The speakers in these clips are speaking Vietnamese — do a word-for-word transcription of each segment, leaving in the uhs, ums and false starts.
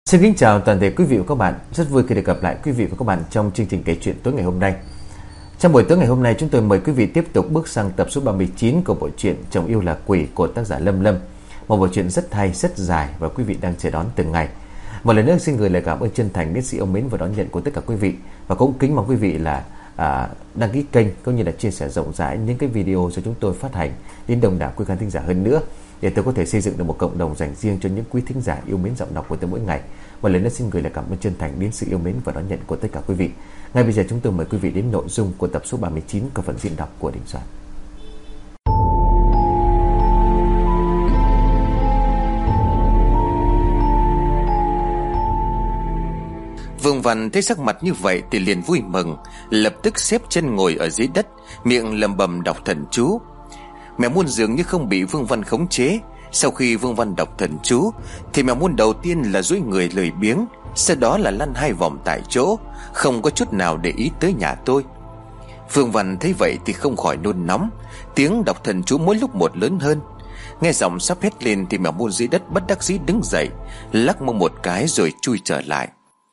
Xin kính chào toàn thể quý vị và các bạn. Rất vui khi được gặp lại quý vị và các bạn trong chương trình kể chuyện tối ngày hôm nay. Trong buổi tối ngày hôm nay, chúng tôi mời quý vị tiếp tục bước sang tập số ba mươi chín của bộ truyện Chồng Yêu Là Quỷ của tác giả Lâm Lâm. Một bộ truyện rất hay, rất dài và quý vị đang chờ đón từng ngày. Một lần nữa xin gửi lời cảm ơn chân thành đến sự yêu mến và đón nhận của tất cả quý vị, và cũng kính mong quý vị là à, đăng ký kênh cũng như là chia sẻ rộng rãi những cái video do chúng tôi phát hành đến đông đảo quý khán thính giả hơn nữa, để tôi có thể xây dựng được một cộng đồng dành riêng cho những quý thính giả yêu mến giọng đọc của tôi mỗi ngày. Một lần nữa xin gửi lời cảm ơn chân thành đến sự yêu mến và đón nhận của tất cả quý vị. Ngay bây giờ chúng tôi mời quý vị đến nội dung của tập số ba mươi chín của phần diễn đọc của Đình Soạn. Vương Văn thấy sắc mặt như vậy thì liền vui mừng, lập tức xếp chân ngồi ở dưới đất, miệng lẩm bẩm đọc thần chú. Mèo Muôn dường như không bị Vương Văn khống chế. Sau khi Vương Văn đọc thần chú thì mèo Muôn đầu tiên là duỗi người lười biếng, sau đó là lăn hai vòng tại chỗ, không có chút nào để ý tới nhà tôi. Vương Văn thấy vậy thì không khỏi nôn nóng, tiếng đọc thần chú mỗi lúc một lớn hơn. Nghe giọng sắp hét lên thì mèo Muôn dưới đất bất đắc dĩ đứng dậy, lắc mông một cái rồi chui trở lại.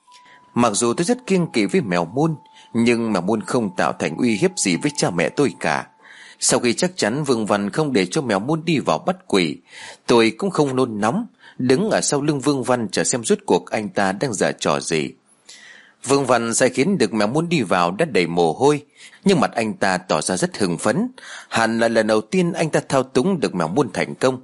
Mặc dù tôi rất kiêng kỵ với mèo Muôn, nhưng mèo Muôn không tạo thành uy hiếp gì với cha mẹ tôi cả. Sau khi chắc chắn Vương Văn không để cho mèo Muôn đi vào bắt quỷ, tôi cũng không nôn nóng, đứng ở sau lưng Vương Văn chờ xem rốt cuộc anh ta đang giở trò gì. Vương Văn sai khiến được mèo Muôn đi vào đã đầy mồ hôi, nhưng mặt anh ta tỏ ra rất hưng phấn. Hẳn là lần đầu tiên anh ta thao túng được mèo Muôn thành công.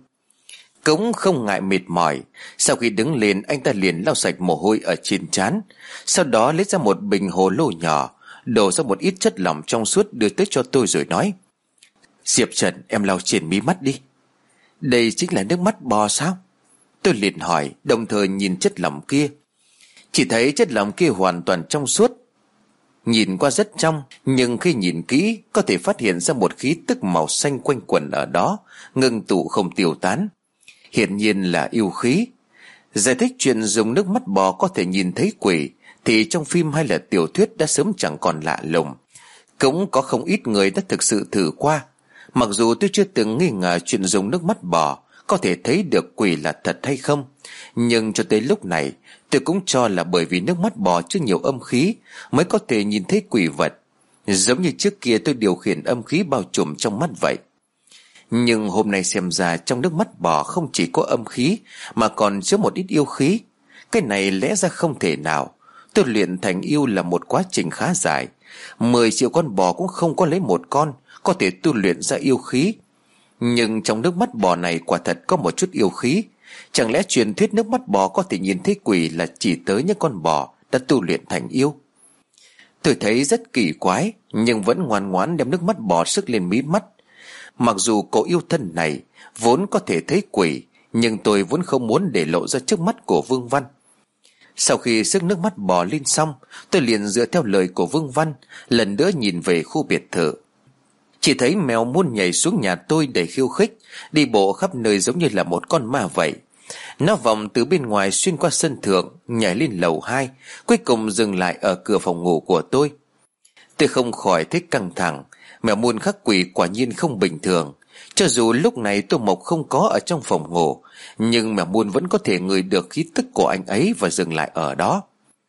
Cũng không ngại mệt mỏi, sau khi đứng lên anh ta liền lau sạch mồ hôi ở trên trán, sau đó lấy ra một bình hồ lô nhỏ, đổ ra một ít chất lỏng trong suốt đưa tới cho tôi rồi nói: "Diệp Trần, em lau trên mí mắt đi." "Đây chính là nước mắt bò sao?" Tôi liền hỏi, đồng thời nhìn chất lỏng kia. Chỉ thấy chất lỏng kia hoàn toàn trong suốt, nhìn qua rất trong, nhưng khi nhìn kỹ có thể phát hiện ra một khí tức màu xanh quanh quẩn ở đó, ngưng tụ không tiêu tán. Hiển nhiên là yêu khí. Giải thích chuyện dùng nước mắt bò có thể nhìn thấy quỷ thì trong phim hay là tiểu thuyết đã sớm chẳng còn lạ lùng. Cũng có không ít người đã thực sự thử qua. Mặc dù tôi chưa từng nghi ngờ chuyện dùng nước mắt bò có thể thấy được quỷ là thật hay không, nhưng cho tới lúc này tôi cũng cho là bởi vì nước mắt bò chứa nhiều âm khí mới có thể nhìn thấy quỷ vật, giống như trước kia tôi điều khiển âm khí bao trùm trong mắt vậy. Nhưng hôm nay xem ra trong nước mắt bò không chỉ có âm khí mà còn chứa một ít yêu khí. Cái này lẽ ra không thể nào. Tôi luyện thành yêu là một quá trình khá dài, Mười triệu con bò cũng không có lấy một con có thể tu luyện ra yêu khí. Nhưng trong nước mắt bò này quả thật có một chút yêu khí. Chẳng lẽ truyền thuyết nước mắt bò có thể nhìn thấy quỷ là chỉ tới những con bò đã tu luyện thành yêu? Tôi thấy rất kỳ quái, nhưng vẫn ngoan ngoãn đem nước mắt bò sức lên mí mắt. Mặc dù cậu yêu thân này vốn có thể thấy quỷ, nhưng tôi vốn không muốn để lộ ra trước mắt của Vương Văn. Sau khi sức nước mắt bò lên xong, tôi liền dựa theo lời của Vương Văn lần nữa nhìn về khu biệt thự. Chỉ thấy mèo Muôn nhảy xuống nhà tôi để khiêu khích, đi bộ khắp nơi giống như là một con ma vậy. Nó vòng từ bên ngoài xuyên qua sân thượng, nhảy lên lầu hai, cuối cùng dừng lại ở cửa phòng ngủ của tôi. Tôi không khỏi thấy căng thẳng. Mèo Muôn khắc quỷ quả nhiên không bình thường. Cho dù lúc này Tô Mộc không có ở trong phòng ngủ, nhưng mèo Muôn vẫn có thể ngửi được khí tức của anh ấy và dừng lại ở đó.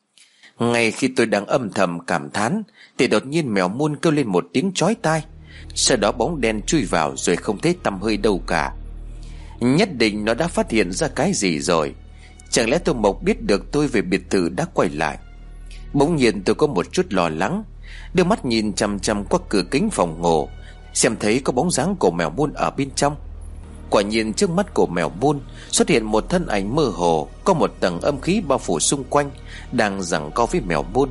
Ngay khi tôi đang âm thầm cảm thán thì đột nhiên mèo Muôn kêu lên một tiếng chói tai. Sau đó bóng đen chui vào rồi không thấy tăm hơi đâu cả. Nhất định nó đã phát hiện ra cái gì rồi. Chẳng lẽ Tô Mộc biết được tôi về biệt thự đã quay lại? Bỗng nhiên tôi có một chút lo lắng, đưa mắt nhìn chằm chằm qua cửa kính phòng ngủ, xem thấy có bóng dáng của mèo Muôn ở bên trong. Quả nhiên trước mắt của mèo Muôn xuất hiện một thân ảnh mơ hồ, có một tầng âm khí bao phủ xung quanh, đang giằng co với mèo Muôn.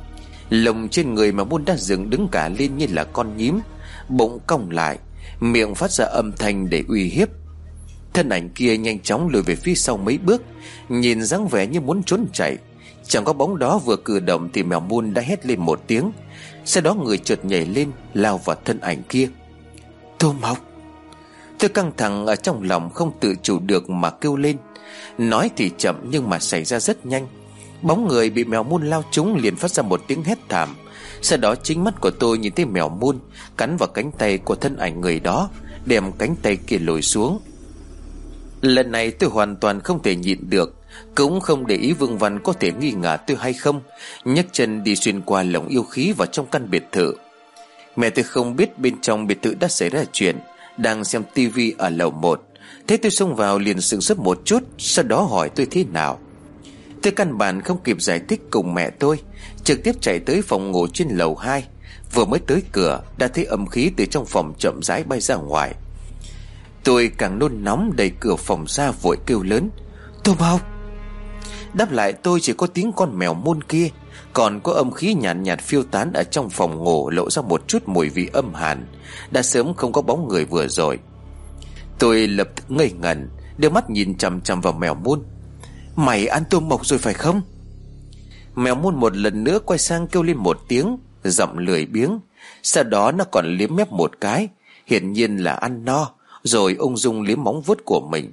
Lồng trên người mèo Muôn đã dựng đứng cả lên như là con nhím, bụng cong lại, miệng phát ra âm thanh để uy hiếp. Thân ảnh kia nhanh chóng lùi về phía sau mấy bước, nhìn dáng vẻ như muốn trốn chạy. Chẳng có bóng đó vừa cử động thì mèo Muôn đã hét lên một tiếng, sau đó người chợt nhảy lên lao vào thân ảnh kia. Tô Mộc! Tôi căng thẳng ở trong lòng không tự chủ được mà kêu lên. Nói thì chậm nhưng mà xảy ra rất nhanh. Bóng người bị mèo Muôn lao trúng liền phát ra một tiếng hét thảm. Sau đó chính mắt của tôi nhìn thấy mèo Muôn cắn vào cánh tay của thân ảnh người đó, đem cánh tay kia lồi xuống. Lần này tôi hoàn toàn không thể nhịn được, cũng không để ý Vương Văn có thể nghi ngờ tôi hay không, nhấc chân đi xuyên qua lồng yêu khí vào trong căn biệt thự. Mẹ tôi không biết bên trong biệt thự đã xảy ra chuyện, đang xem tivi ở lầu một. Thế tôi xông vào liền sửng sốt một chút, sau đó hỏi tôi thế nào. Tôi căn bản không kịp giải thích cùng mẹ tôi, trực tiếp chạy tới phòng ngủ trên lầu hai. Vừa mới tới cửa đã thấy âm khí từ trong phòng chậm rãi bay ra ngoài. Tôi càng nôn nóng đẩy cửa phòng ra vội kêu lớn: Tô Mộc! Đáp lại tôi chỉ có tiếng con mèo môn kia, còn có âm khí nhàn nhạt, nhạt phiêu tán ở trong phòng ngủ, lộ ra một chút mùi vị âm hàn. Đã sớm không có bóng người vừa rồi. Tôi lập tức ngây ngẩn, đưa mắt nhìn chằm chằm vào mèo môn. Mày ăn Tô Mộc rồi phải không? Mèo môn một lần nữa quay sang kêu lên một tiếng, giọng lười biếng. Sau đó nó còn liếm mép một cái, hiển nhiên là ăn no, rồi ung dung liếm móng vuốt của mình.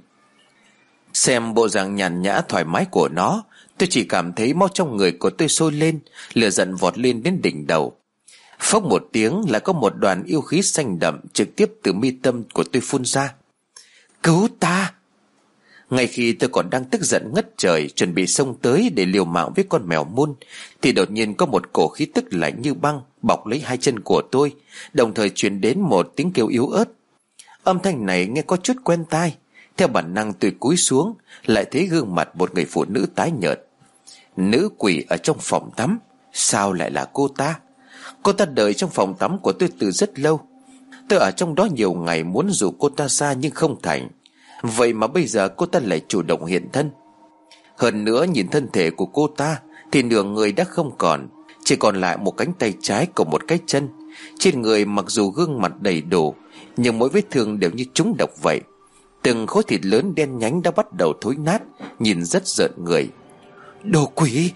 Xem bộ dạng nhàn nhã thoải mái của nó, tôi chỉ cảm thấy máu trong người của tôi sôi lên, lửa giận vọt lên đến đỉnh đầu. Phốc một tiếng là có một đoàn yêu khí xanh đậm trực tiếp từ mi tâm của tôi phun ra. Cứu ta! Ngay khi tôi còn đang tức giận ngất trời, chuẩn bị xông tới để liều mạng với con mèo môn, thì đột nhiên có một cổ khí tức lạnh như băng bọc lấy hai chân của tôi, đồng thời truyền đến một tiếng kêu yếu ớt. Âm thanh này nghe có chút quen tai. Theo bản năng tôi cúi xuống, lại thấy gương mặt một người phụ nữ tái nhợt. Nữ quỷ ở trong phòng tắm. Sao lại là cô ta? Cô ta đợi trong phòng tắm của tôi từ rất lâu. Tôi ở trong đó nhiều ngày muốn rủ cô ta ra nhưng không thành. Vậy mà bây giờ cô ta lại chủ động hiện thân. Hơn nữa nhìn thân thể của cô ta thì nửa người đã không còn, chỉ còn lại một cánh tay trái cùng một cái chân. Trên người mặc dù gương mặt đầy đủ, nhưng mỗi vết thương đều như trúng độc vậy. Từng khối thịt lớn đen nhánh đã bắt đầu thối nát, nhìn rất rợn người. Đồ quỷ!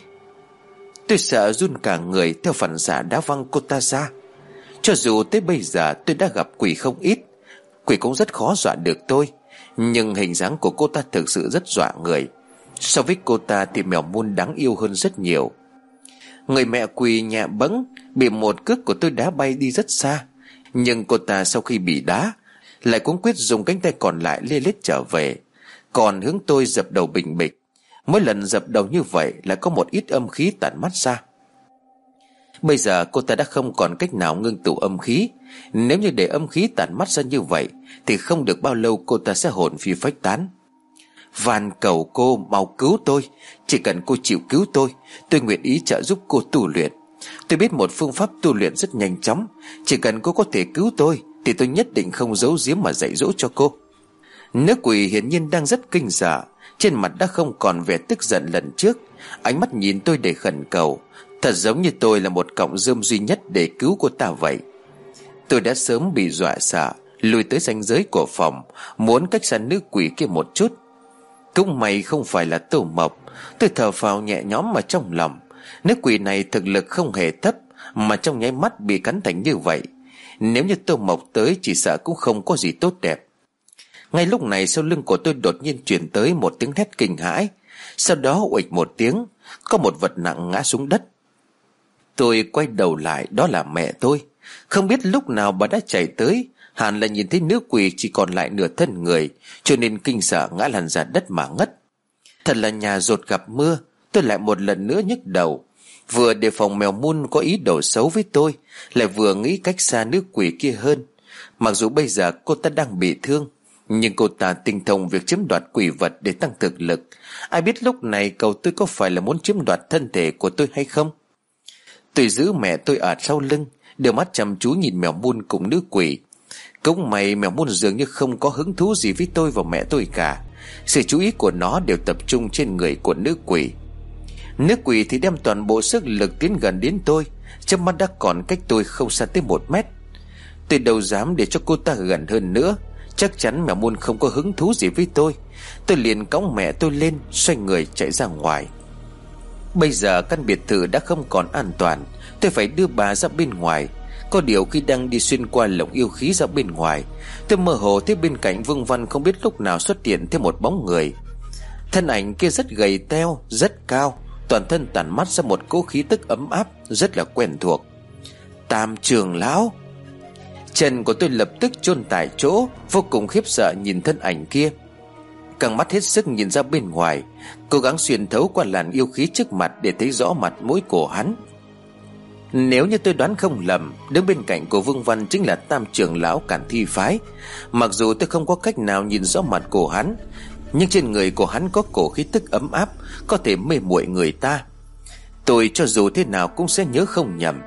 Tôi sợ run cả người, theo phản xạ đá văng cô ta ra. Cho dù tới bây giờ tôi đã gặp quỷ không ít, quỷ cũng rất khó dọa được tôi, nhưng hình dáng của cô ta thực sự rất dọa người. So với cô ta thì mèo môn đáng yêu hơn rất nhiều. Người mẹ quỳ nhẹ bẫng, bị một cước của tôi đá bay đi rất xa. Nhưng cô ta sau khi bị đá lại cũng quyết dùng cánh tay còn lại lê lết trở về, còn hướng tôi dập đầu bình bịch. Mỗi lần dập đầu như vậy là có một ít âm khí tản mắt ra. Bây giờ cô ta đã không còn cách nào ngưng tụ âm khí. Nếu như để âm khí tản mắt ra như vậy thì không được bao lâu cô ta sẽ hồn phi phách tán. Van cầu cô mau cứu tôi. Chỉ cần cô chịu cứu tôi, tôi nguyện ý trợ giúp cô tu luyện. Tôi biết một phương pháp tu luyện rất nhanh chóng. Chỉ cần cô có thể cứu tôi thì tôi nhất định không giấu giếm mà dạy dỗ cho cô. Nữ quỷ hiển nhiên đang rất kinh sợ, trên mặt đã không còn vẻ tức giận lần trước. Ánh mắt nhìn tôi để khẩn cầu, thật giống như tôi là một cọng rơm duy nhất để cứu cô ta vậy. Tôi đã sớm bị dọa sợ, lùi tới ranh giới của phòng, muốn cách xa nữ quỷ kia một chút. Cũng may không phải là Tô Mộc. Tôi thở phào nhẹ nhõm mà trong lòng. Nữ quỷ này thực lực không hề thấp, mà trong nháy mắt bị cắn thành như vậy, nếu như Tô Mộc tới chỉ sợ cũng không có gì tốt đẹp. Ngay lúc này sau lưng của tôi đột nhiên truyền tới một tiếng hét kinh hãi. Sau đó uịch một tiếng, có một vật nặng ngã xuống đất. Tôi quay đầu lại, đó là mẹ tôi. Không biết lúc nào bà đã chạy tới, hẳn là nhìn thấy nữ quỷ chỉ còn lại nửa thân người, cho nên kinh sợ ngã lăn ra đất mà ngất. Thật là nhà dột gặp mưa. Tôi lại một lần nữa nhức đầu. Vừa đề phòng mèo mun có ý đồ xấu với tôi, lại vừa nghĩ cách xa nữ quỷ kia hơn. Mặc dù bây giờ cô ta đang bị thương, nhưng cô ta tinh thông việc chiếm đoạt quỷ vật để tăng thực lực. Ai biết lúc này cậu tôi có phải là muốn chiếm đoạt thân thể của tôi hay không. Tôi giữ mẹ tôi ở sau lưng, đưa mắt chăm chú nhìn mèo mun cùng nữ quỷ. Cũng may mèo mun dường như không có hứng thú gì với tôi và mẹ tôi cả. Sự chú ý của nó đều tập trung trên người của nữ quỷ. Nữ quỷ thì đem toàn bộ sức lực tiến gần đến tôi, chớp mắt đã còn cách tôi không xa tới một mét. Tôi đâu dám để cho cô ta gần hơn nữa. Chắc chắn mèo mun không có hứng thú gì với tôi. Tôi liền cõng mẹ tôi lên, xoay người chạy ra ngoài. Bây giờ căn biệt thự đã không còn an toàn, tôi phải đưa bà ra bên ngoài. Có điều khi đang đi xuyên qua lồng yêu khí ra bên ngoài, tôi mơ hồ thấy bên cạnh Vương Văn không biết lúc nào xuất hiện thêm một bóng người. Thân ảnh kia rất gầy teo, rất cao, toàn thân tản mắt ra một cỗ khí tức ấm áp, rất là quen thuộc. Tam trưởng lão. Chân của tôi lập tức chôn tại chỗ, vô cùng khiếp sợ nhìn thân ảnh kia. căng mắt hết sức nhìn ra bên ngoài, cố gắng xuyên thấu qua làn yêu khí trước mặt để thấy rõ mặt mũi của hắn. Nếu như tôi đoán không lầm, đứng bên cạnh của Vương Văn chính là Tam trưởng lão Cản Thi phái. Mặc dù tôi không có cách nào nhìn rõ mặt của hắn, nhưng trên người của hắn có cổ khí tức ấm áp, có thể mê muội người ta. Tôi cho dù thế nào cũng sẽ nhớ không nhầm.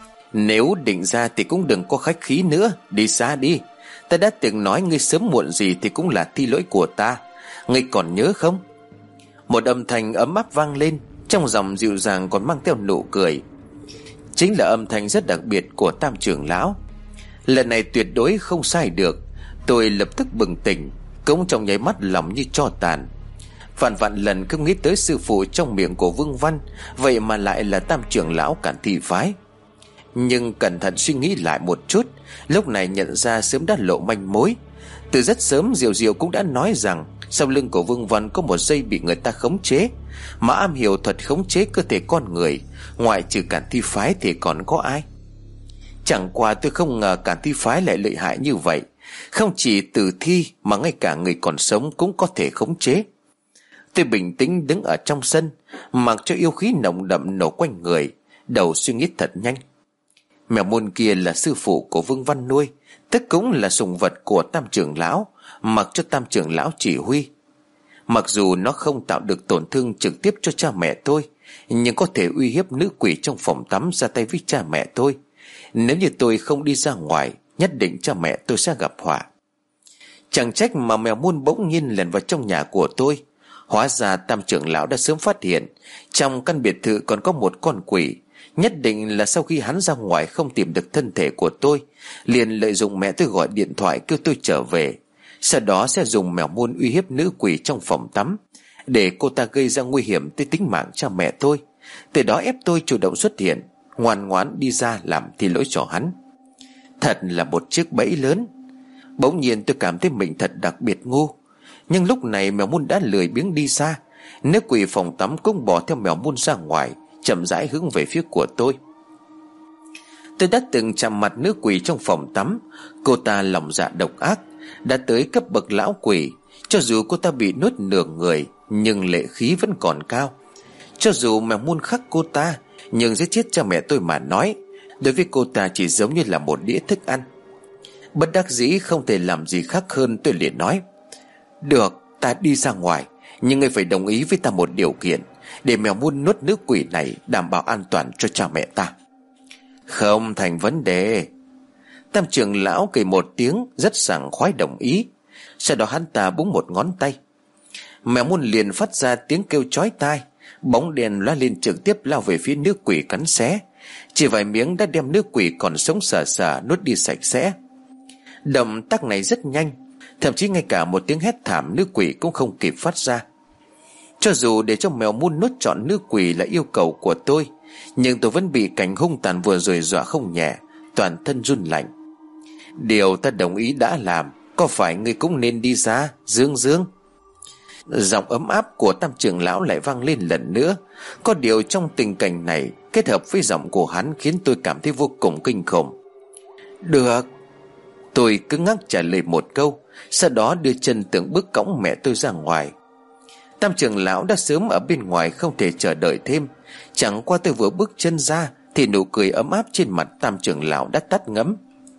Nếu định ra thì cũng đừng có khách khí nữa, đi xa đi. Ta đã từng nói ngươi sớm muộn gì thì cũng là thi lỗi của ta, ngươi còn nhớ không? Một âm thanh ấm áp vang lên, trong giọng dịu dàng còn mang theo nụ cười. Chính là âm thanh rất đặc biệt của Tam trưởng lão. Lần này tuyệt đối không sai được. Tôi lập tức bừng tỉnh, cũng trong nháy mắt lòng như tro tàn. Vạn vạn lần không nghĩ tới sư phụ trong miệng của Vương Văn vậy mà lại là Tam trưởng lão Cản Thi phái. Nhưng cẩn thận suy nghĩ lại một chút, lúc này nhận ra sớm đã lộ manh mối. Từ rất sớm Diệu Diệu cũng đã nói rằng sau lưng của Vương Văn có một dây bị người ta khống chế, mà am hiểu thuật khống chế cơ thể con người, ngoại trừ Cản Thi phái thì còn có ai. Chẳng qua tôi không ngờ Cản Thi phái lại lợi hại như vậy, không chỉ tử thi mà ngay cả người còn sống cũng có thể khống chế. Tôi bình tĩnh đứng ở trong sân, mặc cho yêu khí nồng đậm nổ quanh người, đầu suy nghĩ thật nhanh. Mèo môn kia là sư phụ của Vương Văn nuôi, tức cũng là sùng vật của Tam trưởng lão, mặc cho Tam trưởng lão chỉ huy. Mặc dù nó không tạo được tổn thương trực tiếp cho cha mẹ tôi, nhưng có thể uy hiếp nữ quỷ trong phòng tắm ra tay với cha mẹ tôi. Nếu như tôi không đi ra ngoài, nhất định cha mẹ tôi sẽ gặp họa. Chẳng trách mà mèo môn bỗng nhiên lẻn vào trong nhà của tôi. Hóa ra Tam trưởng lão đã sớm phát hiện trong căn biệt thự còn có một con quỷ. Nhất định là sau khi hắn ra ngoài không tìm được thân thể của tôi, liền lợi dụng mẹ tôi gọi điện thoại kêu tôi trở về. Sau đó sẽ dùng mèo môn uy hiếp nữ quỷ trong phòng tắm, để cô ta gây ra nguy hiểm tới tính mạng cha mẹ tôi. Từ đó ép tôi chủ động xuất hiện, ngoan ngoãn đi ra làm thi lỗi cho hắn. Thật là một chiếc bẫy lớn. Bỗng nhiên tôi cảm thấy mình thật đặc biệt ngu. Nhưng lúc này mèo môn đã lười biếng đi xa. Nữ quỷ phòng tắm cũng bỏ theo mèo môn ra ngoài, chậm rãi hướng về phía của tôi. Tôi đã từng chạm mặt nữ quỷ trong phòng tắm. Cô ta lòng dạ độc ác, đã tới cấp bậc lão quỷ. Cho dù cô ta bị nuốt nửa người, nhưng lệ khí vẫn còn cao. Cho dù mèo môn khắc cô ta, nhưng giết chết cha mẹ tôi mà nói, đối với cô ta chỉ giống như là một đĩa thức ăn. Bất đắc dĩ không thể làm gì khác hơn, tôi liền nói: được, ta đi ra ngoài, nhưng ngươi phải đồng ý với ta một điều kiện, để mèo môn nuốt nữ quỷ này đảm bảo an toàn cho cha mẹ ta. Không thành vấn đề. Tam trưởng lão cười một tiếng, rất sảng khoái đồng ý. Sau đó hắn ta búng một ngón tay, mèo môn liền phát ra tiếng kêu chói tai. Bóng đèn lóe lên trực tiếp lao về phía nữ quỷ cắn xé. Chỉ vài miếng đã đem nữ quỷ còn sống sờ sờ nuốt đi sạch sẽ. Động tác này rất nhanh, thậm chí ngay cả một tiếng hét thảm nữ quỷ cũng không kịp phát ra. Cho dù để cho mèo môn nuốt trọn nữ quỷ là yêu cầu của tôi, nhưng tôi vẫn bị cảnh hung tàn vừa rồi dọa không nhẹ, toàn thân run lạnh. Điều ta đồng ý đã làm, có phải ngươi cũng nên đi ra, Dương Dương? Giọng ấm áp của Tam trưởng lão lại vang lên lần nữa. Có điều trong tình cảnh này, kết hợp với giọng của hắn khiến tôi cảm thấy vô cùng kinh khủng. Được. Tôi cứng ngắc trả lời một câu, sau đó đưa chân từng bước cõng mẹ tôi ra ngoài. Tam trưởng lão đã sớm ở bên ngoài không thể chờ đợi thêm. Chẳng qua tôi vừa bước chân ra thì nụ cười ấm áp trên mặt Tam trưởng lão đã tắt ngấm.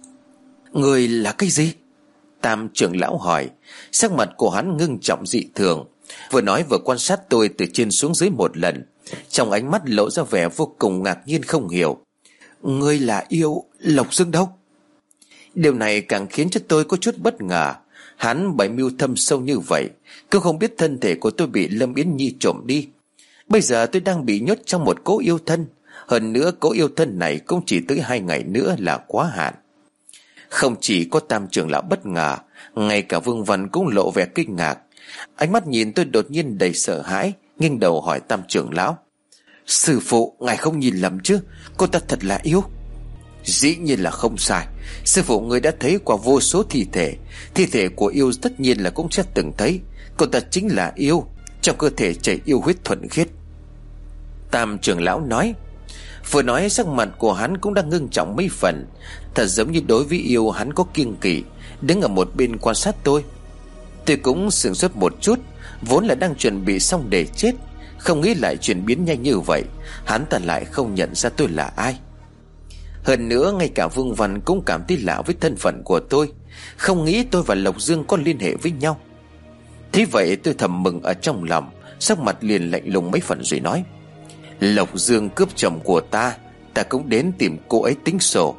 Người là cái gì? Tam trưởng lão hỏi. Sắc mặt của hắn ngưng trọng dị thường, vừa nói vừa quan sát tôi từ trên xuống dưới một lần, trong ánh mắt lộ ra vẻ vô cùng ngạc nhiên không hiểu. Ngươi là yêu Lộc Dương đâu? Điều này càng khiến cho tôi có chút bất ngờ. Hắn bày mưu thâm sâu như vậy, cứ không biết thân thể của tôi bị Lâm Yến Nhi trộm đi. Bây giờ tôi đang bị nhốt trong một cỗ yêu thân. Hơn nữa cỗ yêu thân này cũng chỉ tới hai ngày nữa là quá hạn. Không chỉ có Tam trưởng lão bất ngờ, ngay cả Vương Văn cũng lộ vẻ kinh ngạc. Ánh mắt nhìn tôi đột nhiên đầy sợ hãi, nghiêng đầu hỏi Tam trưởng lão: Sư phụ, ngài không nhìn lầm chứ? Cô ta thật là yêu. Dĩ nhiên là không sai. Sư phụ người đã thấy qua vô số thi thể. Thi thể của yêu tất nhiên là cũng sẽ từng thấy. Cô ta chính là yêu, trong cơ thể chảy yêu huyết thuần khiết. Tam trưởng lão nói. Vừa nói sắc mặt của hắn cũng đang ngưng trọng mấy phần, thật giống như đối với yêu hắn có kiêng kỵ, đứng ở một bên quan sát tôi. Tôi cũng sửng sốt một chút. Vốn là đang chuẩn bị xong để chết, không nghĩ lại chuyển biến nhanh như vậy. Hắn ta lại không nhận ra tôi là ai. Hơn nữa ngay cả Vương Văn cũng cảm thấy lạ với thân phận của tôi, không nghĩ tôi và Lộc Dương có liên hệ với nhau. Thế vậy tôi thầm mừng ở trong lòng, sắc mặt liền lạnh lùng mấy phần rồi nói: Lộc Dương cướp chồng của ta, ta cũng đến tìm cô ấy tính sổ.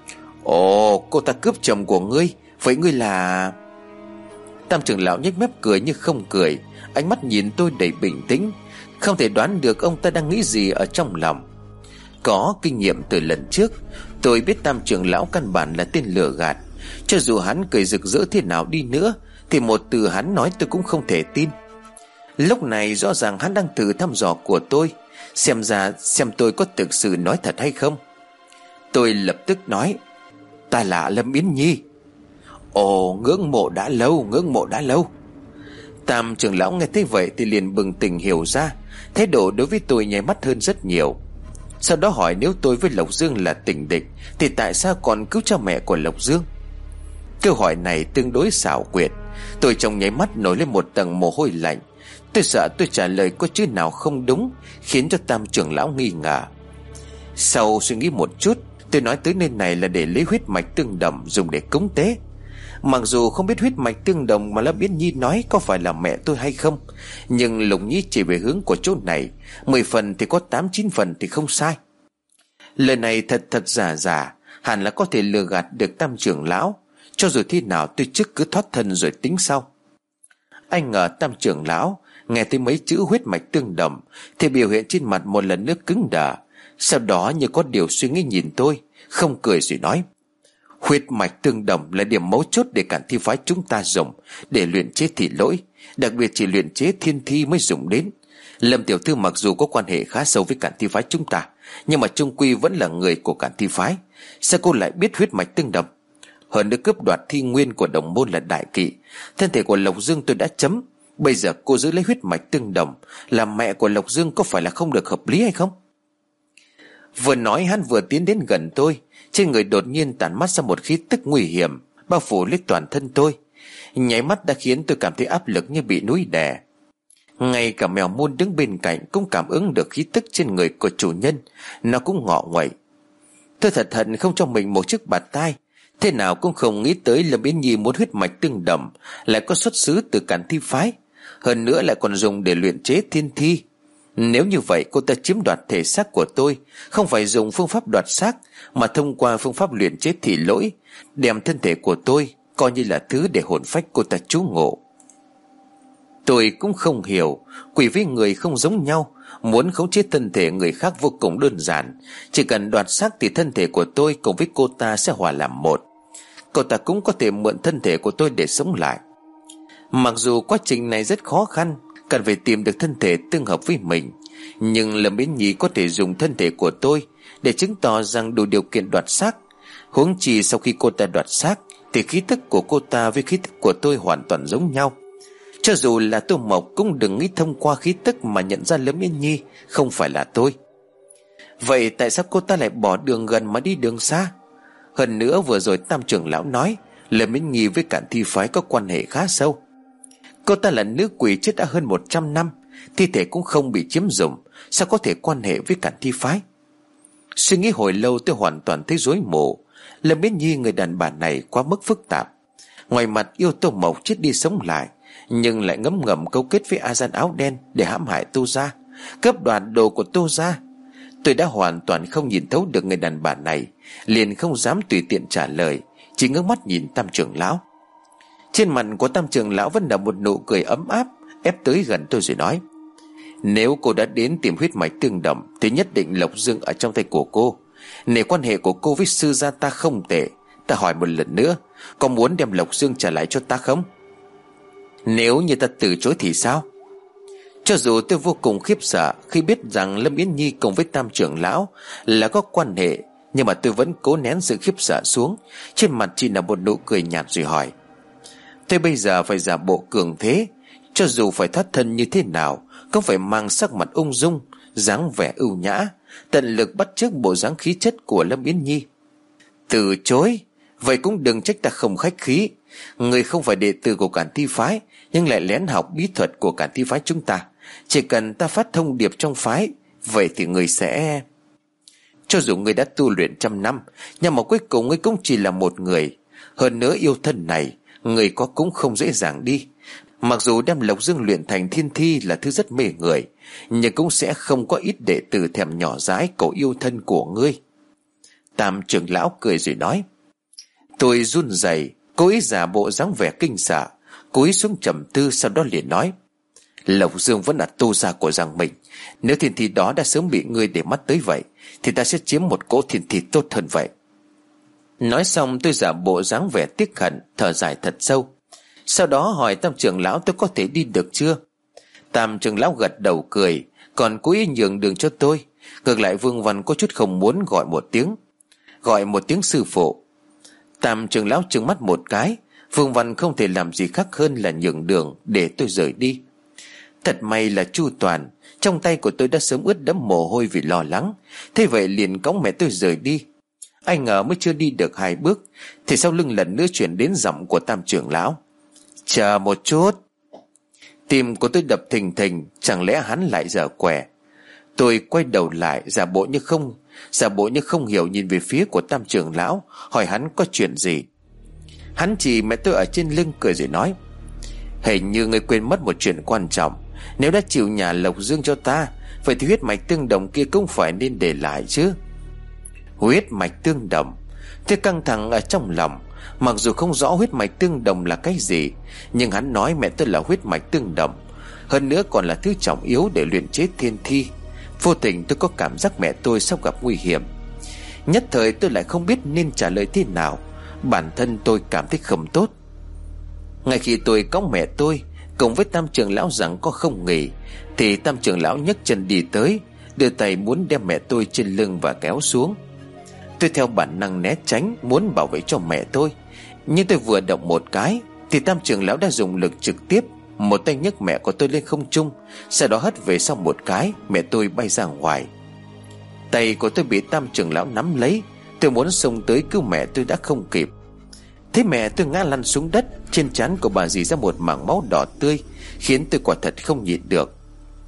Ồ, cô ta cướp chồng của ngươi, vậy ngươi là... Tam trưởng lão nhếch mép cười như không cười, ánh mắt nhìn tôi đầy bình tĩnh. Không thể đoán được ông ta đang nghĩ gì ở trong lòng. Có kinh nghiệm từ lần trước, tôi biết Tam trưởng lão căn bản là tên lừa gạt. Cho dù hắn cười rực rỡ thế nào đi nữa thì một từ hắn nói tôi cũng không thể tin. Lúc này rõ ràng hắn đang thử thăm dò của tôi, xem ra xem tôi có thực sự nói thật hay không. Tôi lập tức nói: Ta là Lâm Yến Nhi. Ồ, ngưỡng mộ đã lâu, ngưỡng mộ đã lâu. Tam trưởng lão nghe thấy vậy thì liền bừng tỉnh hiểu ra, thái độ đối với tôi nháy mắt hơn rất nhiều. Sau đó hỏi nếu tôi với Lộc Dương là tình địch thì tại sao còn cứu cha mẹ của Lộc Dương. Câu hỏi này tương đối xảo quyệt. Tôi trong nháy mắt nổi lên một tầng mồ hôi lạnh. Tôi sợ tôi trả lời có chữ nào không đúng, khiến cho Tam trưởng lão nghi ngờ. Sau suy nghĩ một chút, tôi nói tới nơi này là để lấy huyết mạch tương đồng dùng để cúng tế. Mặc dù không biết huyết mạch tương đồng mà Lâm Yến Nhi nói có phải là mẹ tôi hay không, nhưng Lục Nhi chỉ về hướng của chỗ này, mười phần thì có tám chín phần thì không sai. Lời này thật thật giả giả, hẳn là có thể lừa gạt được Tam trưởng lão. Cho dù thế nào tôi trước cứ thoát thân rồi tính sau. Anh ngờ Tam trưởng lão nghe thấy mấy chữ huyết mạch tương đồng thì biểu hiện trên mặt một lần nữa cứng đờ. Sau đó như có điều suy nghĩ nhìn tôi, không cười rồi nói: Huyết mạch tương đồng là điểm mấu chốt để Cản Thi phái chúng ta dùng để luyện chế thị lỗi, đặc biệt chỉ luyện chế thiên thi mới dùng đến. Lâm tiểu thư mặc dù có quan hệ khá sâu với Cản Thi phái chúng ta, nhưng mà chung quy vẫn là người của Cản Thi phái. Sao cô lại biết huyết mạch tương đồng? Hơn nữa cướp đoạt thi nguyên của đồng môn là đại kỵ. Thân thể của Lộc Dương tôi đã chấm, bây giờ cô giữ lấy huyết mạch tương đồng, làm mẹ của Lộc Dương có phải là không được hợp lý hay không? Vừa nói hắn vừa tiến đến gần tôi. Trên người đột nhiên tản mắt ra một khí tức nguy hiểm, bao phủ lấy toàn thân tôi. Nháy mắt đã khiến tôi cảm thấy áp lực như bị núi đè. Ngay cả mèo môn đứng bên cạnh cũng cảm ứng được khí tức trên người của chủ nhân. Nó cũng ngọ nguậy. Tôi thật hận không cho mình một chiếc bạt tai. Thế nào cũng không nghĩ tới Lâm Yến Nhi muốn huyết mạch tương đồng, lại có xuất xứ từ Cản Thi phái, hơn nữa lại còn dùng để luyện chế thiên thi. Nếu như vậy cô ta chiếm đoạt thể xác của tôi, không phải dùng phương pháp đoạt xác, mà thông qua phương pháp luyện chế thị lỗi, đem thân thể của tôi coi như là thứ để hồn phách cô ta trú ngụ. Tôi cũng không hiểu, quỷ với người không giống nhau. Muốn khống chế thân thể người khác vô cùng đơn giản, chỉ cần đoạt xác thì thân thể của tôi cùng với cô ta sẽ hòa làm một. Cô ta cũng có thể mượn thân thể của tôi để sống lại. Mặc dù quá trình này rất khó khăn, cần phải tìm được thân thể tương hợp với mình, nhưng Lâm Yến Nhi có thể dùng thân thể của tôi để chứng tỏ rằng đủ điều kiện đoạt xác. Huống chi sau khi cô ta đoạt xác thì khí tức của cô ta với khí tức của tôi hoàn toàn giống nhau. Cho dù là Tô Mộc cũng đừng nghĩ thông qua khí tức mà nhận ra Lâm Yến Nhi không phải là tôi. Vậy tại sao cô ta lại bỏ đường gần mà đi đường xa? Hơn nữa vừa rồi Tam trưởng lão nói Lâm Yến Nhi với Cản Thi phái có quan hệ khá sâu. Cô ta là nữ quỷ chết đã hơn một trăm năm, thi thể cũng không bị chiếm dụng, sao có thể quan hệ với Cản Thi phái? Suy nghĩ hồi lâu tôi hoàn toàn thấy rối mù. Lâm Yến Nhi người đàn bà này quá mức phức tạp. Ngoài mặt yêu Tô Mộc chết đi sống lại, nhưng lại ngấm ngầm cấu kết với A Gian áo đen để hãm hại Tô gia, cướp đoạt đồ của Tô gia. Tôi đã hoàn toàn không nhìn thấu được người đàn bà này, liền không dám tùy tiện trả lời, chỉ ngước mắt nhìn Tam trưởng lão. Trên mặt của Tam trưởng lão vẫn là một nụ cười ấm áp, ép tới gần tôi rồi nói: Nếu cô đã đến tìm huyết mạch tương đồng thì nhất định Lộc Dương ở trong tay của cô. Nếu quan hệ của cô với sư gia ta không tệ, ta hỏi một lần nữa, có muốn đem Lộc Dương trả lại cho ta không? Nếu như ta từ chối thì sao? Cho dù tôi vô cùng khiếp sợ khi biết rằng Lâm Yến Nhi cùng với Tam trưởng lão là có quan hệ, nhưng mà tôi vẫn cố nén sự khiếp sợ xuống. Trên mặt chỉ là một nụ cười nhạt rồi hỏi: Tôi bây giờ phải giả bộ cường thế, cho dù phải thoát thân như thế nào cũng phải mang sắc mặt ung dung, dáng vẻ ưu nhã, tận lực bắt chước bộ dáng khí chất của Lâm Yến Nhi. Từ chối? Vậy cũng đừng trách ta không khách khí. Người không phải đệ tử của Cản Thi phái, nhưng lại lén học bí thuật của Cản Thi phái chúng ta. Chỉ cần ta phát thông điệp trong phái, vậy thì người sẽ... Cho dù người đã tu luyện trăm năm, nhưng mà cuối cùng người cũng chỉ là một người. Hơn nữa yêu thân này, người có cũng không dễ dàng đi. Mặc dù đem Lộc Dương luyện thành thiên thi là thứ rất mê người, nhưng cũng sẽ không có ít đệ tử thèm nhỏ dãi cầu yêu thân của ngươi. Tam trưởng lão cười rồi nói: Tôi run rẩy, cố ý giả bộ dáng vẻ kinh sợ, cố ý xuống trầm tư, sau đó liền nói: Lộc Dương vẫn là tu gia của Giang Minh. Nếu thiên thi đó đã sớm bị ngươi để mắt tới vậy, thì ta sẽ chiếm một cỗ thiên thi tốt hơn vậy. Nói xong tôi giả bộ dáng vẻ tiếc hận, thở dài thật sâu. Sau đó hỏi Tam trưởng lão tôi có thể đi được chưa. Tam trưởng lão gật đầu cười, còn cố ý nhường đường cho tôi. Ngược lại Vương Văn có chút không muốn gọi một tiếng, gọi một tiếng sư phụ. Tam trưởng lão trừng mắt một cái. Vương Văn không thể làm gì khác hơn là nhường đường để tôi rời đi. Thật may là chu toàn, trong tay của tôi đã sớm ướt đẫm mồ hôi vì lo lắng. Thế vậy liền cõng mẹ tôi rời đi. Ai ngờ mới chưa đi được hai bước thì sau lưng lần nữa chuyển đến giọng của Tam trưởng lão: Chờ một chút. Tim của tôi đập thình thình, chẳng lẽ hắn lại giở quẻ. Tôi quay đầu lại, giả bộ như không giả bộ như không hiểu, nhìn về phía của Tam trưởng lão, hỏi hắn có chuyện gì. Hắn chỉ mẹ tôi ở trên lưng cười rồi nói: Hình như ngươi quên mất một chuyện quan trọng. Nếu đã chịu nhà Lộc Dương cho ta, vậy thì huyết mạch tương đồng kia cũng phải nên để lại chứ. Huyết mạch tương đồng? Tôi căng thẳng ở trong lòng. Mặc dù không rõ huyết mạch tương đồng là cái gì, nhưng hắn nói mẹ tôi là huyết mạch tương đồng, hơn nữa còn là thứ trọng yếu để luyện chế thiên thi. Vô tình tôi có cảm giác mẹ tôi sắp gặp nguy hiểm. Nhất thời tôi lại không biết nên trả lời thế nào. Bản thân tôi cảm thấy không tốt. Ngay khi tôi cõng mẹ tôi cùng với Tam trưởng lão rằng có không nghỉ, thì Tam trưởng lão nhấc chân đi tới, đưa tay muốn đem mẹ tôi trên lưng và kéo xuống. Tôi theo bản năng né tránh, muốn bảo vệ cho mẹ tôi. Nhưng tôi vừa động một cái thì Tam trưởng lão đã dùng lực trực tiếp, một tay nhấc mẹ của tôi lên không trung, sau đó hất về sau một cái, mẹ tôi bay ra ngoài. Tay của tôi bị Tam trưởng lão nắm lấy. Tôi muốn xông tới cứu mẹ tôi đã không kịp. Thế mẹ tôi ngã lăn xuống đất, trên trán của bà dì ra một mảng máu đỏ tươi, khiến tôi quả thật không nhịn được.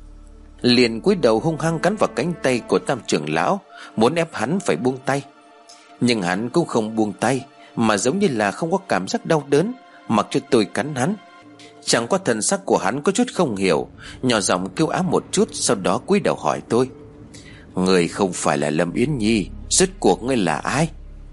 Liền cúi đầu hung hăng cắn vào cánh tay của Tam trưởng lão, muốn ép hắn phải buông tay. Nhưng hắn cũng không buông tay, mà giống như là không có cảm giác đau đớn, mặc cho tôi cắn hắn. Chẳng qua thần sắc của hắn có chút không hiểu, nhỏ giọng kêu ám một chút, sau đó cúi đầu hỏi tôi: Người không phải là Lâm Yến Nhi, rốt cuộc ngươi là ai?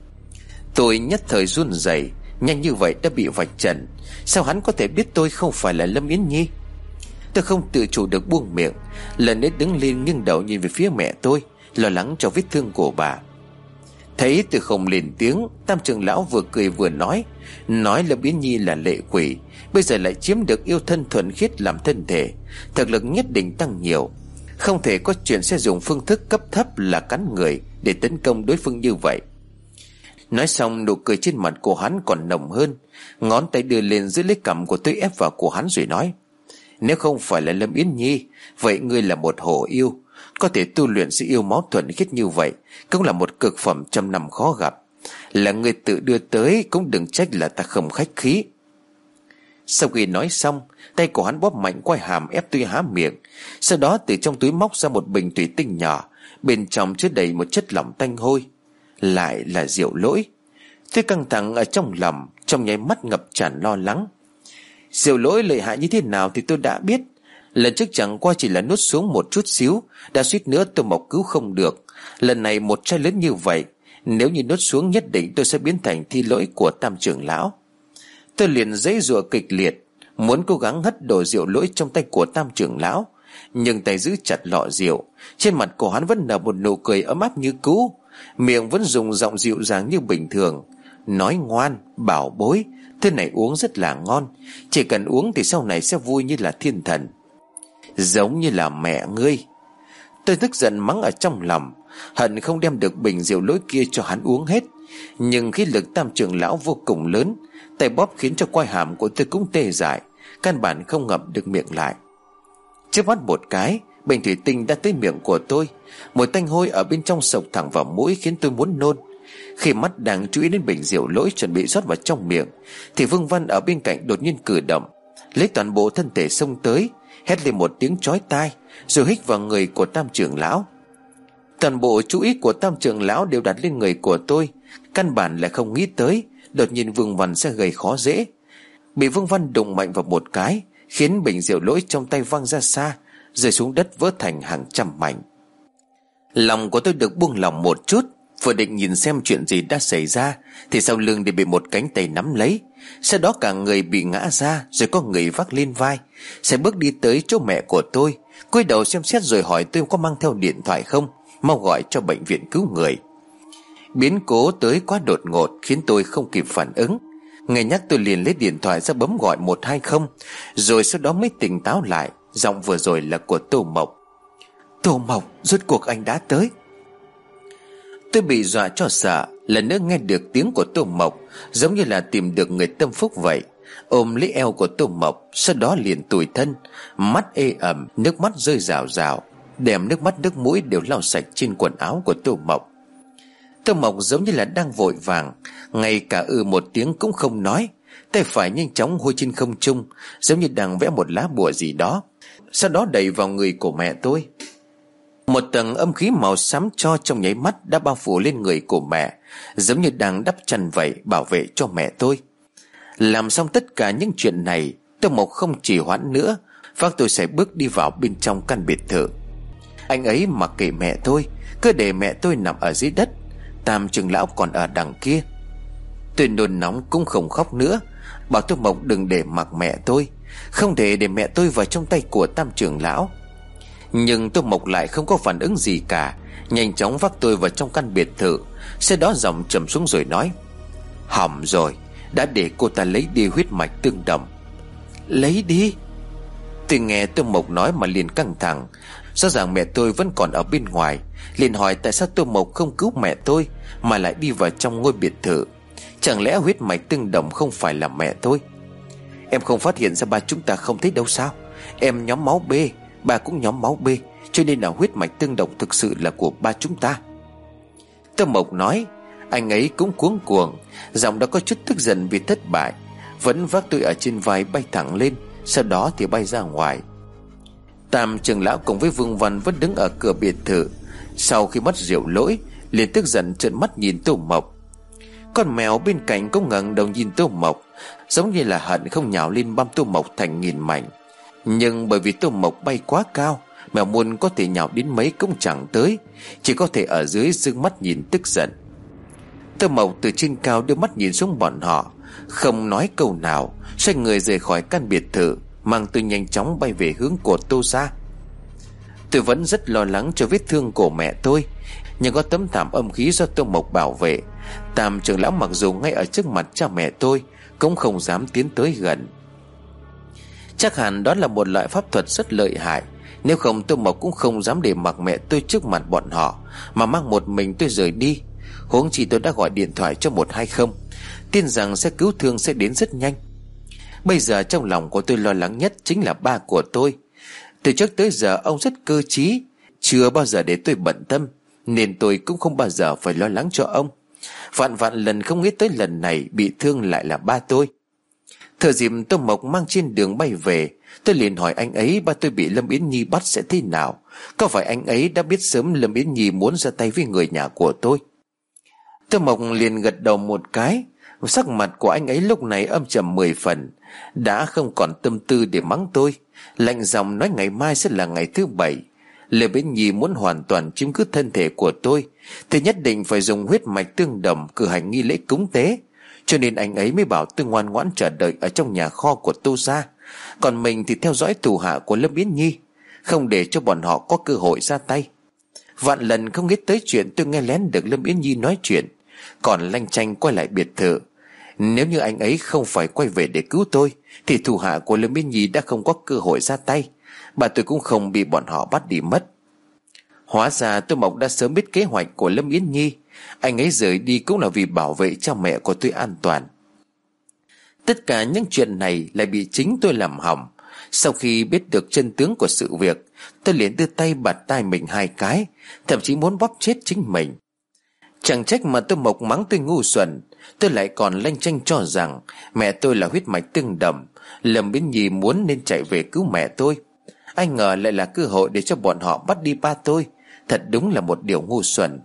Tôi nhất thời run rẩy, nhanh như vậy đã bị vạch trần. Sao hắn có thể biết tôi không phải là Lâm Yến Nhi? Tôi không tự chủ được buông miệng, lần nữa đứng lên nghiêng đầu nhìn về phía mẹ tôi, lo lắng cho vết thương của bà. Thấy tôi không lên tiếng, Tam trưởng lão vừa cười vừa nói: Nói Lâm Yến Nhi là lệ quỷ, bây giờ lại chiếm được yêu thân thuần khiết làm thân thể, thực lực nhất định tăng nhiều. Không thể có chuyện sẽ dùng phương thức cấp thấp là cắn người để tấn công đối phương như vậy. Nói xong nụ cười trên mặt của hắn còn nồng hơn, ngón tay đưa lên giữ lấy cằm của tôi ép vào cổ hắn rồi nói: Nếu không phải là Lâm Yến Nhi, vậy ngươi là một hổ yêu. Có thể tu luyện sự yêu máu thuần khiết như vậy cũng là một cực phẩm trăm năm khó gặp. Là ngươi tự đưa tới, cũng đừng trách là ta không khách khí. Sau khi nói xong, tay của hắn bóp mạnh quai hàm ép tôi há miệng. Sau đó từ trong túi móc ra một bình thủy tinh nhỏ, bên trong chứa đầy một chất lỏng tanh hôi. Lại là rượu lỗi. Tôi căng thẳng ở trong lòng, trong nháy mắt ngập tràn lo lắng. Rượu lỗi lợi hại như thế nào thì tôi đã biết. Lần trước chẳng qua chỉ là nuốt xuống một chút xíu, đã suýt nữa tôi mọc cứu không được. Lần này một chai lớn như vậy, nếu như nuốt xuống nhất định tôi sẽ biến thành thi lỗi của Tam trưởng lão. Tôi liền giãy giụa kịch liệt, muốn cố gắng hất đổ rượu lỗi trong tay của Tam trưởng lão, nhưng tay giữ chặt lọ rượu. Trên mặt của hắn vẫn nở một nụ cười ấm áp như cũ, miệng vẫn dùng giọng dịu dàng như bình thường, nói: Ngoan, bảo bối, thứ này uống rất là ngon, chỉ cần uống thì sau này sẽ vui như là thiên thần, giống như là mẹ ngươi. Tôi tức giận mắng ở trong lòng, hận không đem được bình rượu lỗi kia cho hắn uống hết. Nhưng khí lực Tam trưởng lão vô cùng lớn, tay bóp khiến cho quai hàm của tôi cũng tê dại, căn bản không ngậm được miệng lại. Chớp mắt một cái, bình thủy tinh đã tới miệng của tôi. Mùi tanh hôi ở bên trong sộc thẳng vào mũi khiến tôi muốn nôn. Khi mắt đang chú ý đến bình rượu lỗi chuẩn bị rót vào trong miệng, thì Vương Văn ở bên cạnh đột nhiên cử động, lấy toàn bộ thân thể xông tới, hét lên một tiếng chói tai, rồi hít vào người của Tam trưởng lão. Toàn bộ chú ý của Tam trưởng lão đều đặt lên người của tôi, căn bản là không nghĩ tới đột nhiên Vương Văn sẽ gây khó dễ. Bị Vương Văn đụng mạnh vào một cái, khiến bình rượu lỗi trong tay văng ra xa, rơi xuống đất vỡ thành hàng trăm mảnh. Lòng của tôi được buông lỏng một chút, vừa định nhìn xem chuyện gì đã xảy ra, thì sau lưng để bị một cánh tay nắm lấy. Sau đó cả người bị ngã ra, rồi có người vác lên vai, sẽ bước đi tới chỗ mẹ của tôi, cúi đầu xem xét rồi hỏi tôi có mang theo điện thoại không, mau gọi cho bệnh viện cứu người. Biến cố tới quá đột ngột khiến tôi không kịp phản ứng. Nghe nhắc tôi liền lấy điện thoại ra bấm gọi một hai không, rồi sau đó mới tỉnh táo lại. Giọng vừa rồi là của Tô Mộc. Tô Mộc, rốt cuộc anh đã tới. Tôi bị dọa cho sợ, lần nữa nghe được tiếng của Tô Mộc, giống như là tìm được người tâm phúc vậy. Ôm lấy eo của Tô Mộc, sau đó liền tủi thân, mắt ê ẩm, nước mắt rơi rào rào, đem nước mắt nước mũi đều lau sạch trên quần áo của Tô Mộc. Tô Mộc giống như là đang vội vàng, ngay cả ừ một tiếng cũng không nói, tay phải nhanh chóng hôi trên không trung, giống như đang vẽ một lá bùa gì đó, sau đó đẩy vào người của mẹ tôi. Một tầng âm khí màu xám cho trong nháy mắt đã bao phủ lên người của mẹ, giống như đang đắp chăn vậy, bảo vệ cho mẹ tôi. Làm xong tất cả những chuyện này, Tô Mộc không trì hoãn nữa, vác tôi sẽ bước đi vào bên trong căn biệt thự. Anh ấy mặc kệ mẹ tôi, cứ để mẹ tôi nằm ở dưới đất. Tam trưởng lão còn ở đằng kia. Tôi nôn nóng cũng không khóc nữa, bảo Tô Mộc đừng để mặc mẹ tôi, không thể để mẹ tôi vào trong tay của Tam trưởng lão. Nhưng Tô Mộc lại không có phản ứng gì cả, nhanh chóng vác tôi vào trong căn biệt thự, sau đó giọng trầm xuống rồi nói: Hỏng rồi, đã để cô ta lấy đi huyết mạch tương đồng. Lấy đi? Tôi nghe Tô Mộc nói mà liền căng thẳng. Rõ ràng mẹ tôi vẫn còn ở bên ngoài, liền hỏi tại sao Tô Mộc không cứu mẹ tôi mà lại đi vào trong ngôi biệt thự. Chẳng lẽ huyết mạch tương đồng không phải là mẹ tôi? Em không phát hiện ra ba chúng ta không thấy đâu sao? Em nhóm máu B, bà cũng nhóm máu B, cho nên là huyết mạch tương đồng thực sự là của ba chúng ta. Tô Mộc nói. Anh ấy cũng cuống cuồng, giọng đó có chút tức giận vì thất bại, vẫn vác tôi ở trên vai bay thẳng lên, sau đó thì bay ra ngoài. Tam trưởng lão cùng với Vương Văn vẫn đứng ở cửa biệt thự. Sau khi mất rượu lỗi, liền tức giận trợn mắt nhìn Tô Mộc. Con mèo bên cạnh cũng ngẩng đầu nhìn Tô Mộc, giống như là hận không nhào lên băm Tô Mộc thành nghìn mảnh. Nhưng bởi vì Tô Mộc bay quá cao, mèo muốn có thể nhào đến mấy cũng chẳng tới, chỉ có thể ở dưới dương mắt nhìn tức giận. Tô Mộc từ trên cao đưa mắt nhìn xuống bọn họ, không nói câu nào, xoay người rời khỏi căn biệt thự, mang tôi nhanh chóng bay về hướng của Tô gia. Tôi vẫn rất lo lắng cho vết thương của mẹ tôi, nhưng có tấm thảm âm khí do Tô Mộc bảo vệ, Tam trưởng lão mặc dù ngay ở trước mặt cha mẹ tôi cũng không dám tiến tới gần. Chắc hẳn đó là một loại pháp thuật rất lợi hại, nếu không Tô Mộc cũng không dám để mặc mẹ tôi trước mặt bọn họ mà mang một mình tôi rời đi. Huống chi tôi đã gọi điện thoại cho một hai không, tin rằng xe cứu thương sẽ đến rất nhanh. Bây giờ trong lòng của tôi lo lắng nhất chính là ba của tôi. Từ trước tới giờ ông rất cơ trí, chưa bao giờ để tôi bận tâm, nên tôi cũng không bao giờ phải lo lắng cho ông. Vạn vạn lần không nghĩ tới lần này bị thương lại là ba tôi. Thời dịp Tô Mộc mang trên đường bay về, tôi liền hỏi anh ấy ba tôi bị Lâm Yến Nhi bắt sẽ thế nào. Có phải anh ấy đã biết sớm Lâm Yến Nhi muốn ra tay với người nhà của tôi? Tô Mộc liền gật đầu một cái. Sắc mặt của anh ấy lúc này âm trầm mười phần, đã không còn tâm tư để mắng tôi, lạnh giọng nói ngày mai sẽ là ngày thứ bảy. Lâm Yến Nhi muốn hoàn toàn chiếm cứ thân thể của tôi thì nhất định phải dùng huyết mạch tương đồng cử hành nghi lễ cúng tế, cho nên anh ấy mới bảo tôi ngoan ngoãn chờ đợi ở trong nhà kho của Tô gia, còn mình thì theo dõi thủ hạ của Lâm Yến Nhi, không để cho bọn họ có cơ hội ra tay. Vạn lần không nghĩ tới chuyện tôi nghe lén được Lâm Yến Nhi nói chuyện, còn lanh chanh quay lại biệt thự. Nếu như anh ấy không phải quay về để cứu tôi thì thủ hạ của Lâm Yến Nhi đã không có cơ hội ra tay, bà tôi cũng không bị bọn họ bắt đi mất. Hóa ra Tô Mộc đã sớm biết kế hoạch của Lâm Yến Nhi, anh ấy rời đi cũng là vì bảo vệ cha mẹ của tôi an toàn. Tất cả những chuyện này lại bị chính tôi làm hỏng. Sau khi biết được chân tướng của sự việc, tôi liền đưa tay bạt tai mình hai cái, thậm chí muốn bóp chết chính mình. Chẳng trách mà Tô Mộc mắng tôi ngu xuẩn. Tôi lại còn lanh chanh cho rằng mẹ tôi là huyết mạch tương đồng. Lâm Biến Nhi muốn nên chạy về cứu mẹ tôi. Ai ngờ lại là cơ hội để cho bọn họ bắt đi ba tôi. Thật đúng là một điều ngu xuẩn.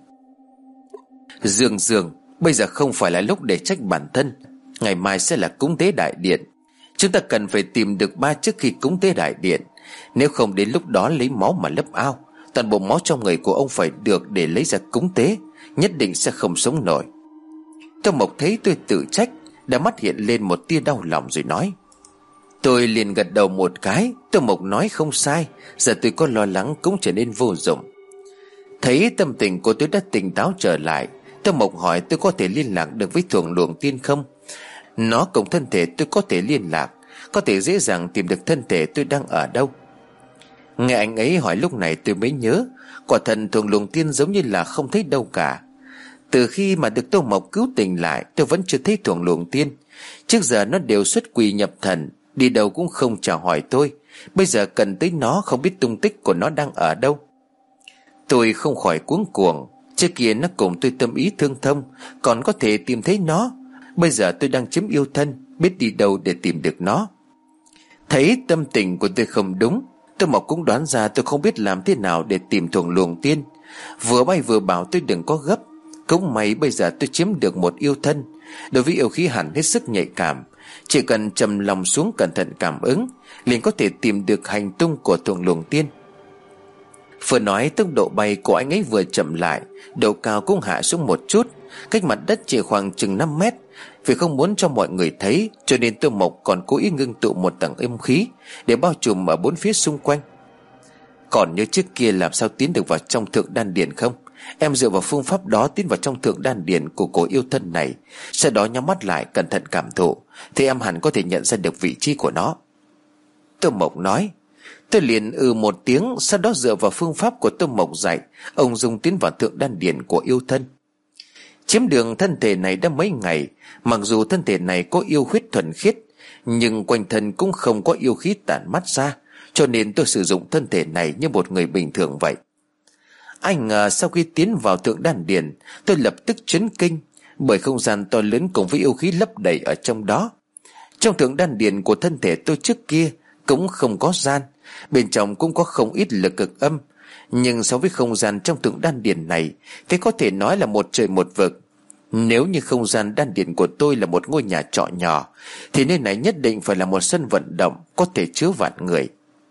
Dương Dương, bây giờ không phải là lúc để trách bản thân. Ngày mai sẽ là cúng tế đại điện. Chúng ta cần phải tìm được ba trước khi cúng tế đại điện. Nếu không đến lúc đó lấy máu mà lấp ao, toàn bộ máu trong người của ông phải được để lấy ra cúng tế, nhất định sẽ không sống nổi. Tô Mộc thấy tôi tự trách, đã mắt hiện lên một tia đau lòng rồi nói. Tôi liền gật đầu một cái. Tô Mộc nói không sai. Giờ tôi có lo lắng cũng trở nên vô dụng. Thấy tâm tình của tôi đã tỉnh táo trở lại, Tô Mộc hỏi tôi có thể liên lạc được với Thuồng Luồng Tiên không. Nó cùng thân thể tôi có thể liên lạc, có thể dễ dàng tìm được thân thể tôi đang ở đâu. Nghe anh ấy hỏi lúc này tôi mới nhớ, quả thần Thuồng Luồng Tiên giống như là không thấy đâu cả. Từ khi mà được Tô Mộc cứu tỉnh lại, tôi vẫn chưa thấy Thuồng Luồng Tiên. Trước giờ nó đều xuất quỷ nhập thần, đi đâu cũng không chào hỏi tôi. Bây giờ cần tới nó, không biết tung tích của nó đang ở đâu. Tôi không khỏi cuống cuồng. Trước kia nó cùng tôi tâm ý thương thông, còn có thể tìm thấy nó. Bây giờ tôi đang chiếm yêu thân, biết đi đâu để tìm được nó. Thấy tâm tình của tôi không đúng, Tô Mộc cũng đoán ra tôi không biết làm thế nào để tìm Thuồng Luồng Tiên. Vừa bay vừa bảo tôi đừng có gấp. Cũng may bây giờ tôi chiếm được một yêu thân. Đối với yêu khí hẳn hết sức nhạy cảm. Chỉ cần trầm lòng xuống cẩn thận cảm ứng, liền có thể tìm được hành tung của Thuồng Luồng Tiên. Vừa nói tốc độ bay của anh ấy vừa chậm lại, độ cao cũng hạ xuống một chút, cách mặt đất chỉ khoảng chừng năm mét. Vì không muốn cho mọi người thấy, cho nên Tô Mộc còn cố ý ngưng tụ một tầng âm khí để bao trùm ở bốn phía xung quanh. Còn như trước kia làm sao tiến được vào trong thượng đan điền không? Em dựa vào phương pháp đó tiến vào trong thượng đan điền của cổ yêu thân này, sau đó nhắm mắt lại cẩn thận cảm thụ, thì em hẳn có thể nhận ra được vị trí của nó. Tô Mộc nói. Tôi liền ừ một tiếng. Sau đó dựa vào phương pháp của Tô Mộc dạy, ông dùng tiến vào thượng đan điền của yêu thân. Chiếm đường thân thể này đã mấy ngày. Mặc dù thân thể này có yêu huyết thuần khiết, nhưng quanh thân cũng không có yêu khí tản mát ra, cho nên tôi sử dụng thân thể này như một người bình thường vậy. Anh ngờ sau khi tiến vào thượng đan điền, tôi lập tức chấn kinh, bởi không gian to lớn cùng với yêu khí lấp đầy ở trong đó. Trong thượng đan điền của thân thể tôi trước kia cũng không có gian, bên trong cũng có không ít lực cực âm, nhưng so với không gian trong thượng đan điền này thì có thể nói là một trời một vực. Nếu như không gian đan điền của tôi là một ngôi nhà trọ nhỏ, thì nơi này nhất định phải là một sân vận động có thể chứa vạn người.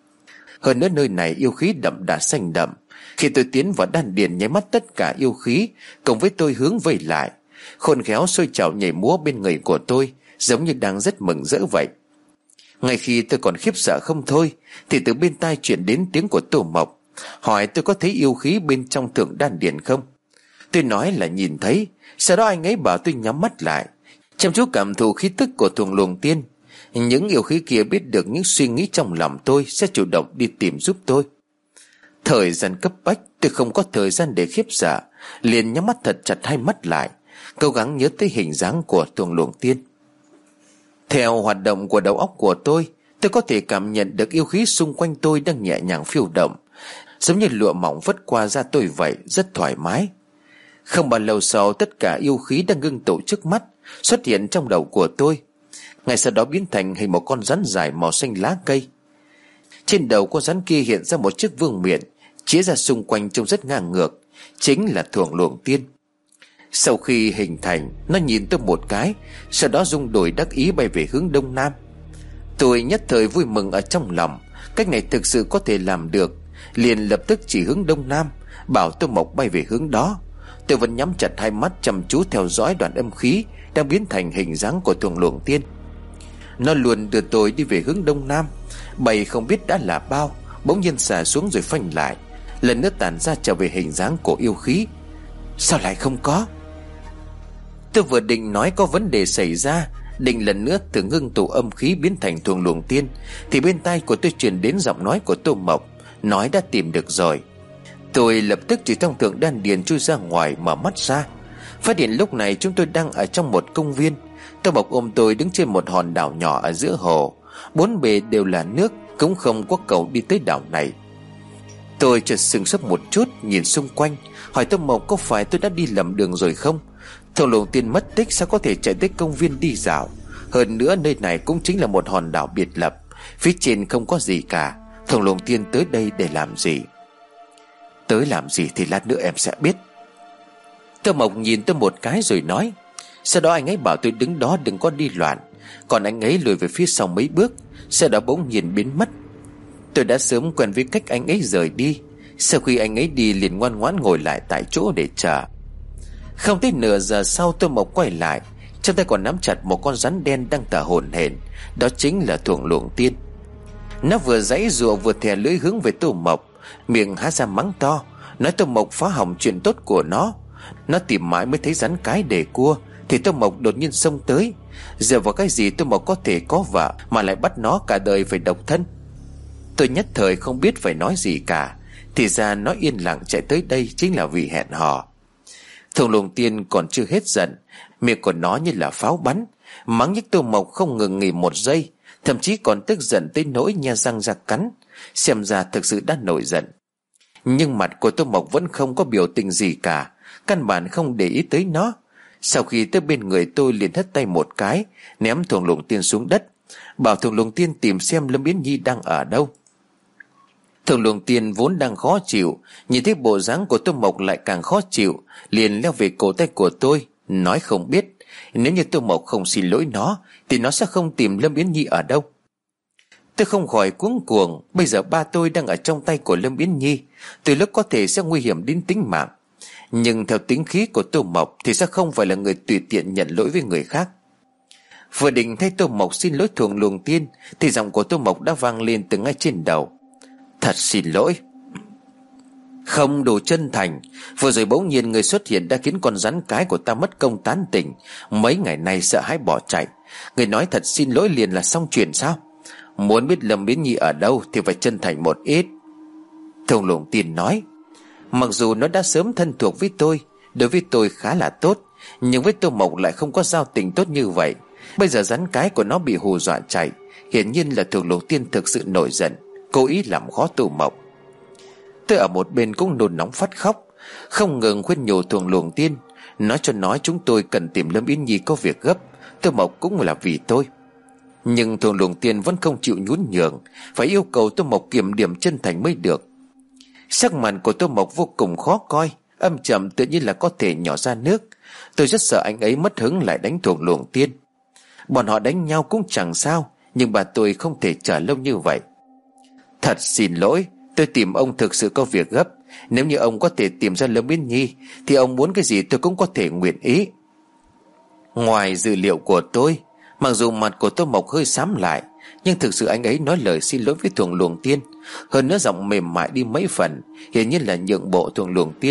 Hơn nữa nơi này yêu khí đậm đà xanh đậm. Khi tôi tiến vào đan điền, nháy mắt tất cả yêu khí cùng với tôi hướng về lại, khôn khéo sôi trào nhảy múa bên người của tôi, giống như đang rất mừng rỡ vậy. Ngay khi tôi còn khiếp sợ không thôi, thì từ bên tai chuyển đến tiếng của Tô Mộc, hỏi tôi có thấy yêu khí bên trong thượng đan điền không. Tôi nói là nhìn thấy. Sau đó anh ấy bảo tôi nhắm mắt lại, chăm chú cảm thụ khí tức của Thuồng Luồng Tiên. Những yêu khí kia biết được những suy nghĩ trong lòng tôi, sẽ chủ động đi tìm giúp tôi. Thời gian cấp bách, tôi không có thời gian để khiếp sợ, liền nhắm mắt thật chặt hai mắt lại, cố gắng nhớ tới hình dáng của Thuồng Luồng Tiên. Theo hoạt động của đầu óc của tôi, tôi có thể cảm nhận được yêu khí xung quanh tôi đang nhẹ nhàng phiêu động, giống như lụa mỏng vất qua da tôi vậy, rất thoải mái. Không bao lâu sau, tất cả yêu khí đang ngưng tụ trước mắt xuất hiện trong đầu của tôi, ngay sau đó biến thành hình một con rắn dài màu xanh lá cây. Trên đầu con rắn kia hiện ra một chiếc vương miện, chĩa ra xung quanh trông rất ngang ngược, chính là Thuồng Luồng Tiên. Sau khi hình thành, nó nhìn tôi một cái, sau đó rung đùi đắc ý bay về hướng đông nam. Tôi nhất thời vui mừng ở trong lòng, cách này thực sự có thể làm được, liền lập tức chỉ hướng đông nam, bảo Tô Mộc bay về hướng đó. Tôi vẫn nhắm chặt hai mắt chăm chú theo dõi đoàn âm khí đang biến thành hình dáng của Thuồng Luồng Tiên. Nó luôn đưa tôi đi về hướng đông nam, bay không biết đã là bao, bỗng nhiên xả xuống rồi phanh lại, lần nữa tản ra trở về hình dáng của yêu khí. Sao lại không có? Tôi vừa định nói có vấn đề xảy ra, định lần nữa từ ngưng tụ âm khí biến thành Thuồng Luồng Tiên, thì bên tai của tôi truyền đến giọng nói của Tô Mộc, nói đã tìm được rồi. Tôi lập tức từ trong thượng đan điền chui ra ngoài, mở mắt ra, phát hiện lúc này chúng tôi đang ở trong một công viên. Tô Mộc ôm tôi đứng trên một hòn đảo nhỏ ở giữa hồ, bốn bề đều là nước, cũng không có cầu đi tới đảo này. Tôi chợt sững sốt một chút, nhìn xung quanh, hỏi Tô Mộc có phải tôi đã đi lầm đường rồi không. Thường Luồng Tiên mất tích sao có thể chạy tới công viên đi dạo? Hơn nữa nơi này cũng chính là một hòn đảo biệt lập, phía trên không có gì cả. Thường Luồng Tiên tới đây để làm gì? Tới làm gì thì lát nữa em sẽ biết. Tô Mộc nhìn tôi một cái rồi nói. Sau đó anh ấy bảo tôi đứng đó đừng có đi loạn, còn anh ấy lùi về phía sau mấy bước, sau đó bỗng nhiên biến mất. Tôi đã sớm quen với cách anh ấy rời đi. Sau khi anh ấy đi liền ngoan ngoãn ngồi lại tại chỗ để chờ. Không tới nửa giờ sau Tô Mộc quay lại, trong tay còn nắm chặt một con rắn đen đang thở hổn hển. Đó chính là Thường Luồng Tiên. Nó vừa giãy giụa vừa thè lưỡi hướng về Tô Mộc, miệng há ra mắng to, nói Tô Mộc phá hỏng chuyện tốt của nó. Nó tìm mãi mới thấy rắn cái để cua, thì Tô Mộc đột nhiên xông tới. Dựa vào cái gì Tô Mộc có thể có vợ mà lại bắt nó cả đời phải độc thân? Tôi nhất thời không biết phải nói gì cả. Thì ra nó yên lặng chạy tới đây chính là vì hẹn hò. Thường Luồng Tiên còn chưa hết giận, miệng của nó như là pháo bắn, mắng nhức Tô Mộc không ngừng nghỉ một giây, thậm chí còn tức giận tới nỗi nhe răng ra cắn. Xem ra thực sự đã nổi giận. Nhưng mặt của Tô Mộc vẫn không có biểu tình gì cả, căn bản không để ý tới nó. Sau khi tới bên người tôi liền hất tay một cái, ném Thường Luồng Tiên xuống đất, bảo Thường Luồng Tiên tìm xem Lâm Yến Nhi đang ở đâu. Thường Luồng Tiên vốn đang khó chịu, nhìn thấy bộ dáng của Tô Mộc lại càng khó chịu, liền leo về cổ tay của tôi, nói không biết. Nếu như Tô Mộc không xin lỗi nó thì nó sẽ không tìm Lâm Yến Nhi ở đâu. Tôi không khỏi cuống cuồng. Bây giờ ba tôi đang ở trong tay của Lâm Yến Nhi, từ lúc có thể sẽ nguy hiểm đến tính mạng. Nhưng theo tính khí của Tô Mộc thì sẽ không phải là người tùy tiện nhận lỗi với người khác. Vừa định thay Tô Mộc xin lỗi Thường Luồng Tiên thì giọng của Tô Mộc đã vang lên từ ngay trên đầu. Thật xin lỗi. Không đủ chân thành. Vừa rồi bỗng nhiên người xuất hiện đã khiến con rắn cái của ta mất công tán tỉnh, mấy ngày nay sợ hãi bỏ chạy. Người nói thật xin lỗi liền là xong chuyện sao? Muốn biết Lâm Yến Nhi ở đâu thì phải chân thành một ít. Thường Luồng Tiên nói. Mặc dù nó đã sớm thân thuộc với tôi, đối với tôi khá là tốt, nhưng với Tô Mộc lại không có giao tình tốt như vậy. Bây giờ rắn cái của nó bị hù dọa chạy, hiển nhiên là Thường Luồng Tiên thực sự nổi giận, cố ý làm khó Tô Mộc. Tôi ở một bên cũng nôn nóng phát khóc, không ngừng khuyên nhủ Thường Luồng Tiên, nói cho nó chúng tôi cần tìm Lâm Yến Nhi có việc gấp, Tô Mộc cũng là vì tôi. Nhưng Thường Luồng Tiên vẫn không chịu nhún nhường, phải yêu cầu Tô Mộc kiểm điểm chân thành mới được. Sắc mặt của Tô Mộc vô cùng khó coi, âm trầm tự nhiên là có thể nhỏ ra nước. Tôi rất sợ anh ấy mất hứng lại đánh Thường Luồng Tiên. Bọn họ đánh nhau cũng chẳng sao, nhưng bà tôi không thể chờ lâu như vậy. Thật xin lỗi, tôi tìm ông thực sự có việc gấp. Nếu như ông có thể tìm ra Lâm Yến Nhi thì ông muốn cái gì tôi cũng có thể nguyện ý. Ngoài dữ liệu của tôi, mặc dù mặt của Tô Mộc hơi xám lại, nhưng thực sự anh ấy nói lời xin lỗi với Thường Luồng Tiên, hơn nữa giọng mềm mại đi mấy phần, hiển nhiên là nhượng bộ Thường Luồng Tiên.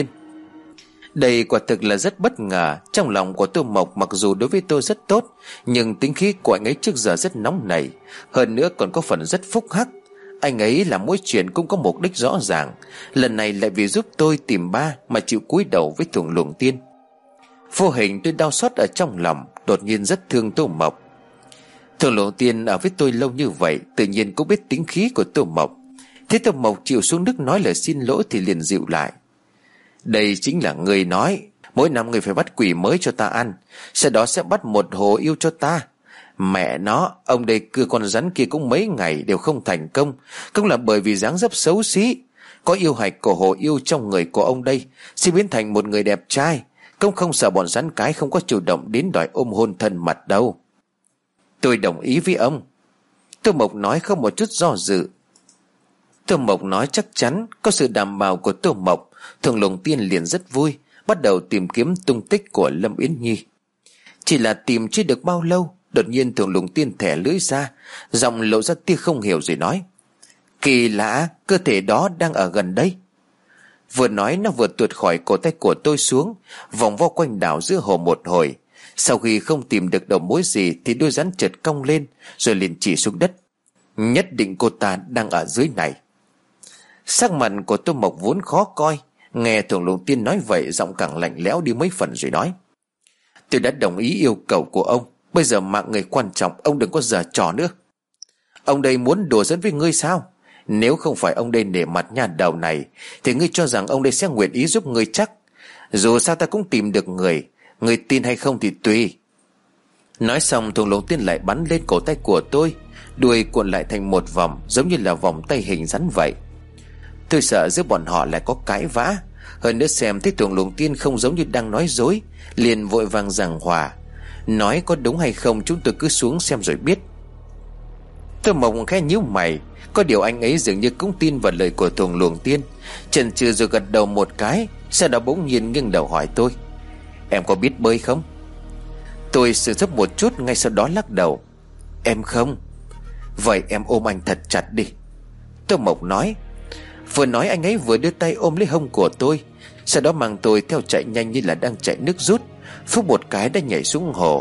Đây quả thực là rất bất ngờ. Trong lòng của Tô Mộc mặc dù đối với tôi rất tốt, nhưng tính khí của anh ấy trước giờ rất nóng nảy, hơn nữa còn có phần rất phúc hắc. Anh ấy làm mỗi chuyện cũng có mục đích rõ ràng, lần này lại vì giúp tôi tìm ba mà chịu cúi đầu với Thường Luồng Tiên. Vô hình tôi đau xót ở trong lòng, đột nhiên rất thương Tô Mộc. Thường Luồng Tiên ở với tôi lâu như vậy, tự nhiên cũng biết tính khí của Tô Mộc. Thế Tô Mộc chịu xuống nước nói lời xin lỗi thì liền dịu lại. Đây chính là người nói, mỗi năm người phải bắt quỷ mới cho ta ăn, sau đó sẽ bắt một hồ yêu cho ta. Mẹ nó, ông đây cưa con rắn kia cũng mấy ngày đều không thành công, cũng là bởi vì dáng dấp xấu xí. Có yêu hạch của hồ yêu trong người của ông đây, sẽ biến thành một người đẹp trai, cũng không sợ bọn rắn cái không có chủ động đến đòi ôm hôn thân mật đâu. Tôi đồng ý với ông, Tô Mộc nói không một chút do dự. Tô Mộc nói chắc chắn, có sự đảm bảo của Tô Mộc, Thường Luồng Tiên liền rất vui, bắt đầu tìm kiếm tung tích của Lâm Yến Nhi. Chỉ là tìm chưa được bao lâu, đột nhiên Thường Luồng Tiên thẻ lưỡi ra, giọng lộ ra tia không hiểu rồi nói. Kỳ lạ, cơ thể đó đang ở gần đây. Vừa nói nó vừa tuột khỏi cổ tay của tôi xuống, vòng vo quanh đảo giữa hồ một hồi. Sau khi không tìm được đầu mối gì thì đôi rắn chợt cong lên, rồi liền chỉ xuống đất. Nhất định cô ta đang ở dưới này. Sắc mặt của Tô Mộc vốn khó coi, nghe Thường Luồng Tiên nói vậy giọng càng lạnh lẽo đi mấy phần rồi nói. Tôi đã đồng ý yêu cầu của ông, bây giờ mạng người quan trọng, ông đừng có giở trò nữa. Ông đây muốn đùa giỡn với ngươi sao? Nếu không phải ông đây nể mặt nhà đầu này thì ngươi cho rằng ông đây sẽ nguyện ý giúp ngươi chắc. Dù sao ta cũng tìm được người, ngươi tin hay không thì tùy. Nói xong Thuồng Lồng Tiên lại bắn lên cổ tay của tôi, đuôi cuộn lại thành một vòng, giống như là vòng tay hình rắn vậy. Tôi sợ giữa bọn họ lại có cãi vã. Hơn nữa xem thấy Thuồng Lồng Tiên không giống như đang nói dối, liền vội vàng giảng hòa. Nói có đúng hay không chúng tôi cứ xuống xem rồi biết. Tôi Mộng khẽ nhíu mày. Có điều anh ấy dường như cũng tin vào lời của Thuồng Lồng Tiên, chần chừ rồi gật đầu một cái. Sau đó bỗng nhiên nghiêng đầu hỏi tôi: Em có biết bơi không? Tôi sửng sốt một chút, ngay sau đó lắc đầu: Em không. Vậy em ôm anh thật chặt đi, Tô Mộc nói. Vừa nói anh ấy vừa đưa tay ôm lấy hông của tôi, sau đó mang tôi theo chạy nhanh như là đang chạy nước rút. Phút một cái đã nhảy xuống hồ.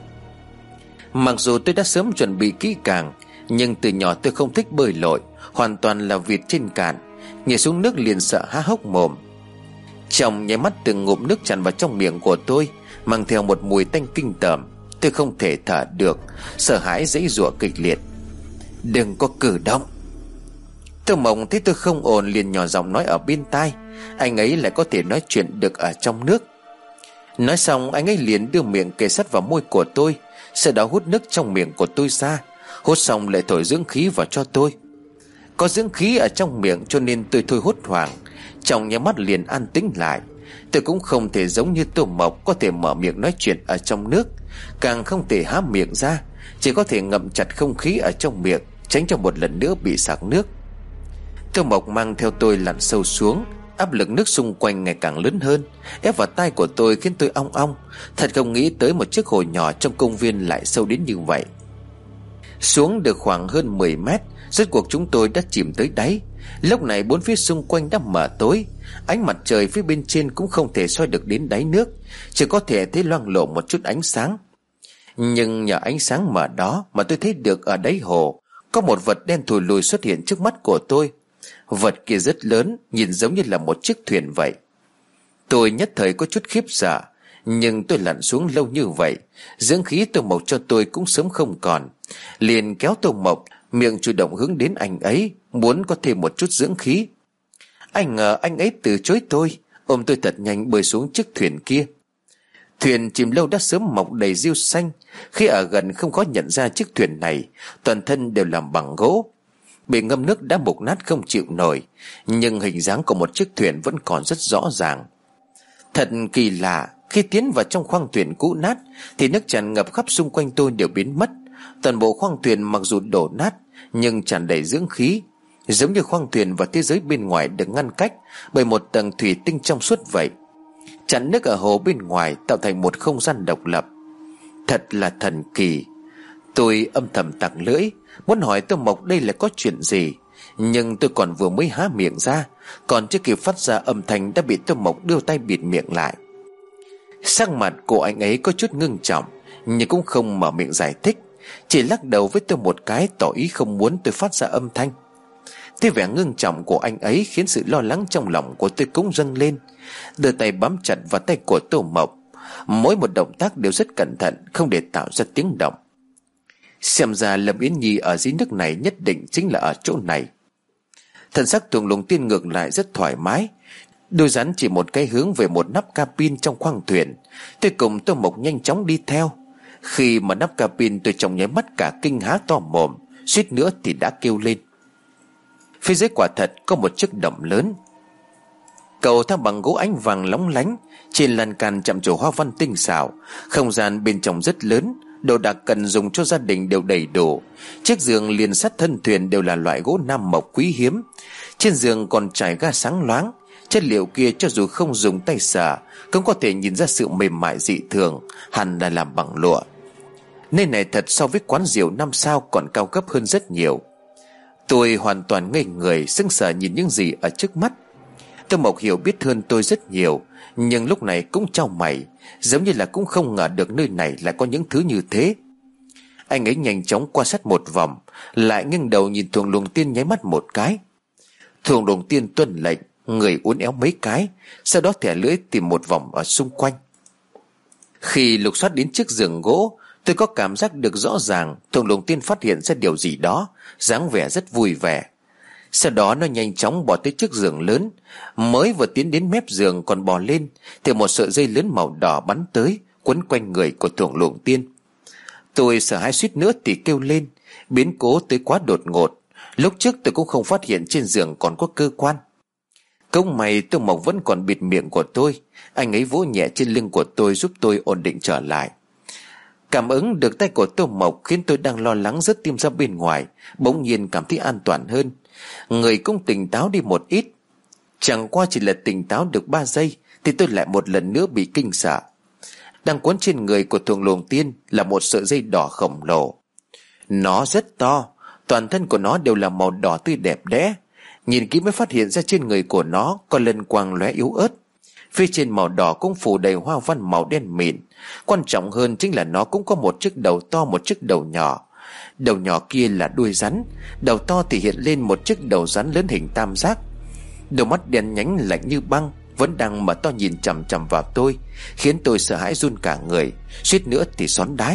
Mặc dù tôi đã sớm chuẩn bị kỹ càng, nhưng từ nhỏ tôi không thích bơi lội, hoàn toàn là vịt trên cạn. Nhảy xuống nước liền sợ há hốc mồm. Trong nháy mắt từng ngụm nước tràn vào trong miệng của tôi, mang theo một mùi tanh kinh tởm. Tôi không thể thở được, sợ hãi giãy giụa kịch liệt. Đừng có cử động. Tô Mộng thấy tôi không ổn liền nhỏ giọng nói ở bên tai. Anh ấy lại có thể nói chuyện được ở trong nước. Nói xong anh ấy liền đưa miệng kề sát vào môi của tôi, sau đó hút nước trong miệng của tôi ra. Hút xong lại thổi dưỡng khí vào cho tôi. Có dưỡng khí ở trong miệng cho nên tôi thôi hốt hoảng. Trong nháy mắt liền an tĩnh lại. Tôi cũng không thể giống như Tô Mộc có thể mở miệng nói chuyện ở trong nước, càng không thể há miệng ra, chỉ có thể ngậm chặt không khí ở trong miệng, tránh cho một lần nữa bị sặc nước. Tô Mộc mang theo tôi lặn sâu xuống. Áp lực nước xung quanh ngày càng lớn hơn, ép vào tai của tôi khiến tôi ong ong. Thật không nghĩ tới một chiếc hồ nhỏ trong công viên lại sâu đến như vậy. Xuống được khoảng hơn mười mét, rốt cuộc chúng tôi đã chìm tới đáy. Lúc này bốn phía xung quanh đã mờ tối, ánh mặt trời phía bên trên cũng không thể soi được đến đáy nước, chỉ có thể thấy loang lổ một chút ánh sáng. Nhưng nhờ ánh sáng mờ đó mà tôi thấy được ở đáy hồ có một vật đen thùi lùi xuất hiện trước mắt của tôi. Vật kia rất lớn, nhìn giống như là một chiếc thuyền vậy. Tôi nhất thời có chút khiếp sợ, nhưng tôi lặn xuống lâu như vậy, dưỡng khí Tô Mộc cho tôi cũng sớm không còn. Liền kéo Tô Mộc, miệng chủ động hướng đến anh ấy, muốn có thêm một chút dưỡng khí. Anh ngờ anh ấy từ chối tôi, ôm tôi thật nhanh bơi xuống chiếc thuyền kia. Thuyền chìm lâu đã sớm mọc đầy rêu xanh. Khi ở gần không khó nhận ra chiếc thuyền này toàn thân đều làm bằng gỗ, bị ngâm nước đã mục nát không chịu nổi, nhưng hình dáng của một chiếc thuyền vẫn còn rất rõ ràng. Thật kỳ lạ, khi tiến vào trong khoang thuyền cũ nát thì nước tràn ngập khắp xung quanh tôi đều biến mất. Toàn bộ khoang thuyền mặc dù đổ nát nhưng tràn đầy dưỡng khí, giống như khoang thuyền và thế giới bên ngoài được ngăn cách bởi một tầng thủy tinh trong suốt vậy, chặn nước ở hồ bên ngoài tạo thành một không gian độc lập. Thật là thần kỳ. Tôi âm thầm tặc lưỡi, muốn hỏi Tô Mộc đây là có chuyện gì, nhưng tôi còn vừa mới há miệng ra, còn chưa kịp phát ra âm thanh đã bị Tô Mộc đưa tay bịt miệng lại. Sắc mặt của anh ấy có chút ngưng trọng, nhưng cũng không mở miệng giải thích, chỉ lắc đầu với tôi một cái tỏ ý không muốn tôi phát ra âm thanh. Thế vẻ ngưng trọng của anh ấy khiến sự lo lắng trong lòng của tôi cũng dâng lên. Đưa tay bám chặt vào tay của Tô Mộc, mỗi một động tác đều rất cẩn thận, không để tạo ra tiếng động. Xem ra Lâm Yến Nhi ở dưới nước này nhất định chính là ở chỗ này. Thần sắc Thuồng Lồng Tiên ngược lại rất thoải mái, đôi rắn chỉ một cái hướng về một nắp cabin trong khoang thuyền. Tôi cùng Tô Mộc nhanh chóng đi theo. Khi mà nắp cabin tôi trong nháy mắt cả kinh há to mồm, suýt nữa thì đã kêu lên. Phía dưới quả thật có một chiếc động lớn. Cầu thang bằng gỗ ánh vàng lóng lánh, trên lan can chạm trổ hoa văn tinh xảo. Không gian bên trong rất lớn, đồ đạc cần dùng cho gia đình đều đầy đủ. Chiếc giường liền sát thân thuyền đều là loại gỗ nam mộc quý hiếm. Trên giường còn trải ga sáng loáng. Chất liệu kia cho dù không dùng tay sờ cũng có thể nhìn ra sự mềm mại dị thường, hẳn là làm bằng lụa. Nơi này thật so với quán rượu năm sao còn cao cấp hơn rất nhiều. Tôi hoàn toàn ngây người, sững sờ nhìn những gì ở trước mắt. Tô Mộc hiểu biết hơn tôi rất nhiều, nhưng lúc này cũng chau mày, giống như là cũng không ngờ được nơi này lại có những thứ như thế. Anh ấy nhanh chóng quan sát một vòng, lại nghiêng đầu nhìn Thuồng Lồng Tiên nháy mắt một cái. Thuồng Lồng Tiên tuân lệnh, người uốn éo mấy cái, sau đó thẻ lưỡi tìm một vòng ở xung quanh. Khi lục soát đến chiếc giường gỗ, tôi có cảm giác được rõ ràng Thuồng Lồng Tiên phát hiện ra điều gì đó, dáng vẻ rất vui vẻ. Sau đó nó nhanh chóng bò tới trước giường lớn. Mới vừa tiến đến mép giường còn bò lên thì một sợi dây lớn màu đỏ bắn tới, quấn quanh người của Thuồng Luồng Tiên. Tôi sợ hãi suýt nữa thì kêu lên. Biến cố tới quá đột ngột. Lúc trước tôi cũng không phát hiện trên giường còn có cơ quan. Công may Tô Mộc vẫn còn bịt miệng của tôi. Anh ấy vỗ nhẹ trên lưng của tôi giúp tôi ổn định trở lại. Cảm ứng được tay của Tô Mộc khiến tôi đang lo lắng rớt tim ra bên ngoài bỗng nhiên cảm thấy an toàn hơn. Người cũng tỉnh táo đi một ít. Chẳng qua chỉ là tỉnh táo được ba giây thì tôi lại một lần nữa bị kinh sợ. Đang quấn trên người của Thuồng Luồng Tiên là một sợi dây đỏ khổng lồ. Nó rất to, toàn thân của nó đều là màu đỏ tươi đẹp đẽ. Nhìn kỹ mới phát hiện ra trên người của nó có lân quang lóe yếu ớt. Phía trên màu đỏ cũng phủ đầy hoa văn màu đen mịn. Quan trọng hơn chính là nó cũng có một chiếc đầu to, một chiếc đầu nhỏ. Đầu nhỏ kia là đuôi rắn, đầu to thì hiện lên một chiếc đầu rắn lớn hình tam giác. Đôi mắt đen nhánh lạnh như băng vẫn đang mở to nhìn chằm chằm vào tôi, khiến tôi sợ hãi run cả người, suýt nữa thì xón đái.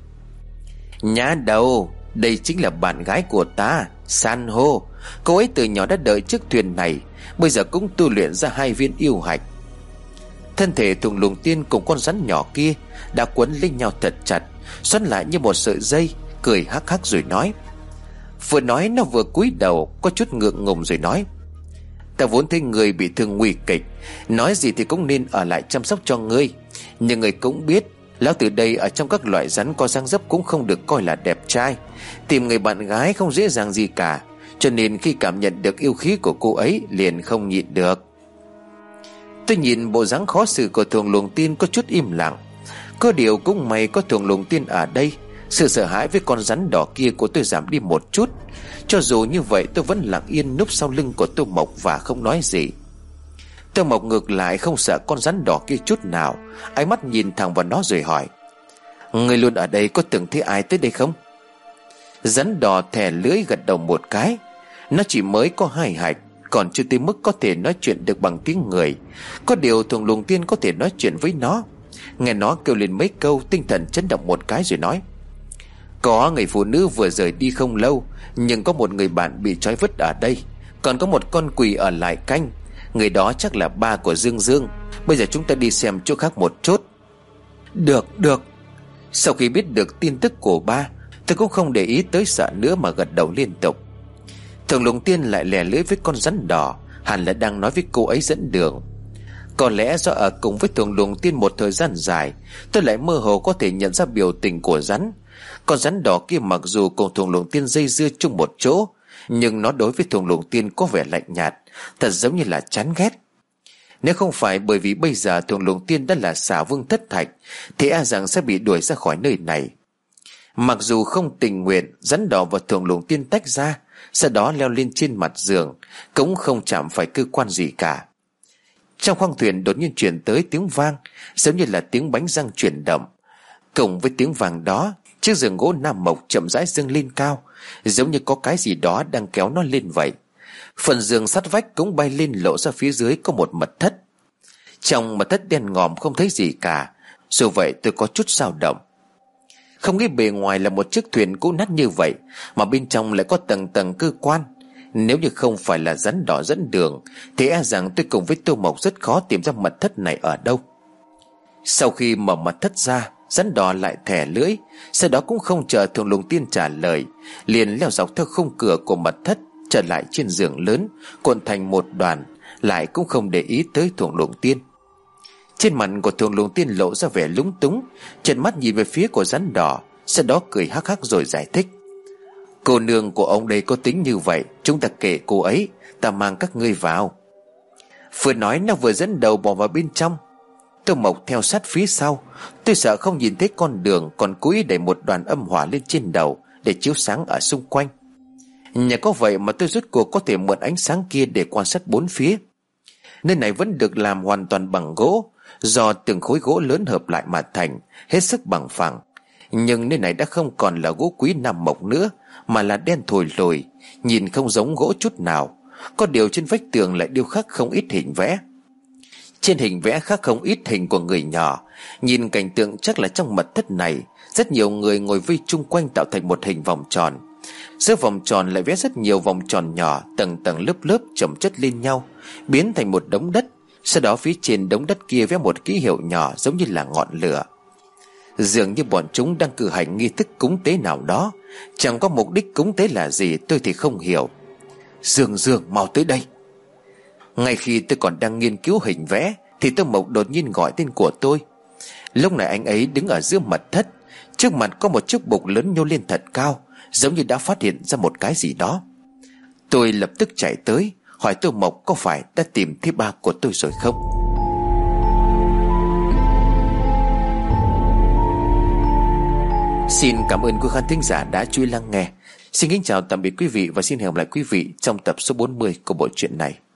Nhá đầu, đây chính là bạn gái của ta, San hô. Cô ấy từ nhỏ đã đợi chiếc thuyền này, bây giờ cũng tu luyện ra hai viên yêu hạch. Thân thể Thuồng Luồng Tiên cùng con rắn nhỏ kia đã quấn lên nhau thật chặt, xoắn lại như một sợi dây, cười hắc hắc rồi nói. Vừa nói nó vừa cúi đầu, có chút ngượng ngùng rồi nói. Ta vốn thấy người bị thương nguy kịch, nói gì thì cũng nên ở lại chăm sóc cho ngươi. Nhưng người cũng biết, lão từ đây ở trong các loại rắn có dáng dấp cũng không được coi là đẹp trai. Tìm người bạn gái không dễ dàng gì cả, cho nên khi cảm nhận được yêu khí của cô ấy liền không nhịn được. Tôi nhìn bộ dáng khó xử của Thuồng Luồng Tiên có chút im lặng. Có điều cũng may có Thuồng Luồng Tiên ở đây, sự sợ hãi với con rắn đỏ kia của tôi giảm đi một chút. Cho dù như vậy tôi vẫn lặng yên núp sau lưng của Tô Mộc và không nói gì. Tô Mộc ngược lại không sợ con rắn đỏ kia chút nào, ánh mắt nhìn thẳng vào nó rồi hỏi. Người luôn ở đây có từng thấy ai tới đây không? Rắn đỏ thè lưỡi gật đầu một cái. Nó chỉ mới có hai hạch, còn chưa tới mức có thể nói chuyện được bằng tiếng người. Có điều Thuồng Luồng Tiên có thể nói chuyện với nó. Nghe nó kêu lên mấy câu, tinh thần chấn động một cái rồi nói. Có người phụ nữ vừa rời đi không lâu, nhưng có một người bạn bị trói vứt ở đây. Còn có một con quỷ ở lại canh. Người đó chắc là ba của Dương Dương. Bây giờ chúng ta đi xem chỗ khác một chút. Được, được. Sau khi biết được tin tức của ba, tôi cũng không để ý tới sợ nữa mà gật đầu liên tục. Thuồng Luồng Tiên lại lè lưỡi với con rắn đỏ, hẳn là đang nói với cô ấy dẫn đường. Có lẽ do ở cùng với Thuồng Luồng Tiên một thời gian dài, tôi lại mơ hồ có thể nhận ra biểu tình của rắn. Con rắn đỏ kia mặc dù cùng Thuồng Luồng Tiên dây dưa chung một chỗ, nhưng nó đối với Thuồng Luồng Tiên có vẻ lạnh nhạt, thật giống như là chán ghét. Nếu không phải bởi vì bây giờ Thuồng Luồng Tiên đã là xà vương thất thạch, thì e rằng sẽ bị đuổi ra khỏi nơi này. Mặc dù không tình nguyện, rắn đỏ và Thuồng Luồng Tiên tách ra, sau đó leo lên trên mặt giường, cũng không chạm phải cơ quan gì cả. Trong khoang thuyền đột nhiên truyền tới tiếng vang, giống như là tiếng bánh răng chuyển động. Cùng với tiếng vang đó, chiếc giường gỗ nam mộc chậm rãi dâng lên cao, giống như có cái gì đó đang kéo nó lên vậy. Phần giường sắt vách cũng bay lên, lộ ra phía dưới có một mật thất. Trong mật thất đen ngòm không thấy gì cả, dù vậy tôi có chút dao động. Không nghĩ bề ngoài là một chiếc thuyền cũ nát như vậy, mà bên trong lại có tầng tầng cơ quan. Nếu như không phải là rắn đỏ dẫn đường, thì e rằng tôi cùng với Tô Mộc rất khó tìm ra mật thất này ở đâu. Sau khi mở mật thất ra, rắn đỏ lại thè lưỡi, sau đó cũng không chờ Thuồng Luồng Tiên trả lời, liền leo dọc theo khung cửa của mật thất trở lại trên giường lớn, cuộn thành một đoàn, lại cũng không để ý tới Thuồng Luồng Tiên. Trên mặt của Thuồng Luồng Tiên lộ ra vẻ lúng túng, trợn mắt nhìn về phía của rắn đỏ, sau đó cười hắc hắc rồi giải thích. Cô nương của ông đây có tính như vậy, chúng ta kệ cô ấy, ta mang các ngươi vào. Vừa nói nó vừa dẫn đầu bỏ vào bên trong. Tô Mộc theo sát phía sau. Tôi sợ không nhìn thấy con đường, còn cúi đẩy một đoàn âm hỏa lên trên đầu để chiếu sáng ở xung quanh. Nhờ có vậy mà tôi rốt cuộc có thể mượn ánh sáng kia để quan sát bốn phía. Nơi này vẫn được làm hoàn toàn bằng gỗ, do từng khối gỗ lớn hợp lại mà thành, hết sức bằng phẳng. Nhưng nơi này đã không còn là gỗ quý nam mộc nữa, mà là đen thùi lùi, nhìn không giống gỗ chút nào. Có điều trên vách tường lại điêu khắc không ít hình vẽ. Trên hình vẽ khắc không ít hình của người nhỏ. Nhìn cảnh tượng chắc là trong mật thất này rất nhiều người ngồi vây chung quanh tạo thành một hình vòng tròn. Giữa vòng tròn lại vẽ rất nhiều vòng tròn nhỏ, tầng tầng lớp lớp chồng chất lên nhau, biến thành một đống đất. Sau đó phía trên đống đất kia vẽ một ký hiệu nhỏ giống như là ngọn lửa. Dường như bọn chúng đang cử hành nghi thức cúng tế nào đó. Chẳng có mục đích cúng tế là gì tôi thì không hiểu. Dương Dương mau tới đây. Ngay khi tôi còn đang nghiên cứu hình vẽ thì Tô Mộc đột nhiên gọi tên của tôi. Lúc này anh ấy đứng ở giữa mật thất. Trước mặt có một chiếc bục lớn nhô lên thật cao, giống như đã phát hiện ra một cái gì đó. Tôi lập tức chạy tới hỏi Tô Mộc có phải đã tìm thấy ba của tôi rồi không. Xin cảm ơn quý khán thính giả đã chú ý lắng nghe. Xin kính chào tạm biệt quý vị và xin hẹn gặp lại quý vị trong tập số bốn mươi của bộ truyện này.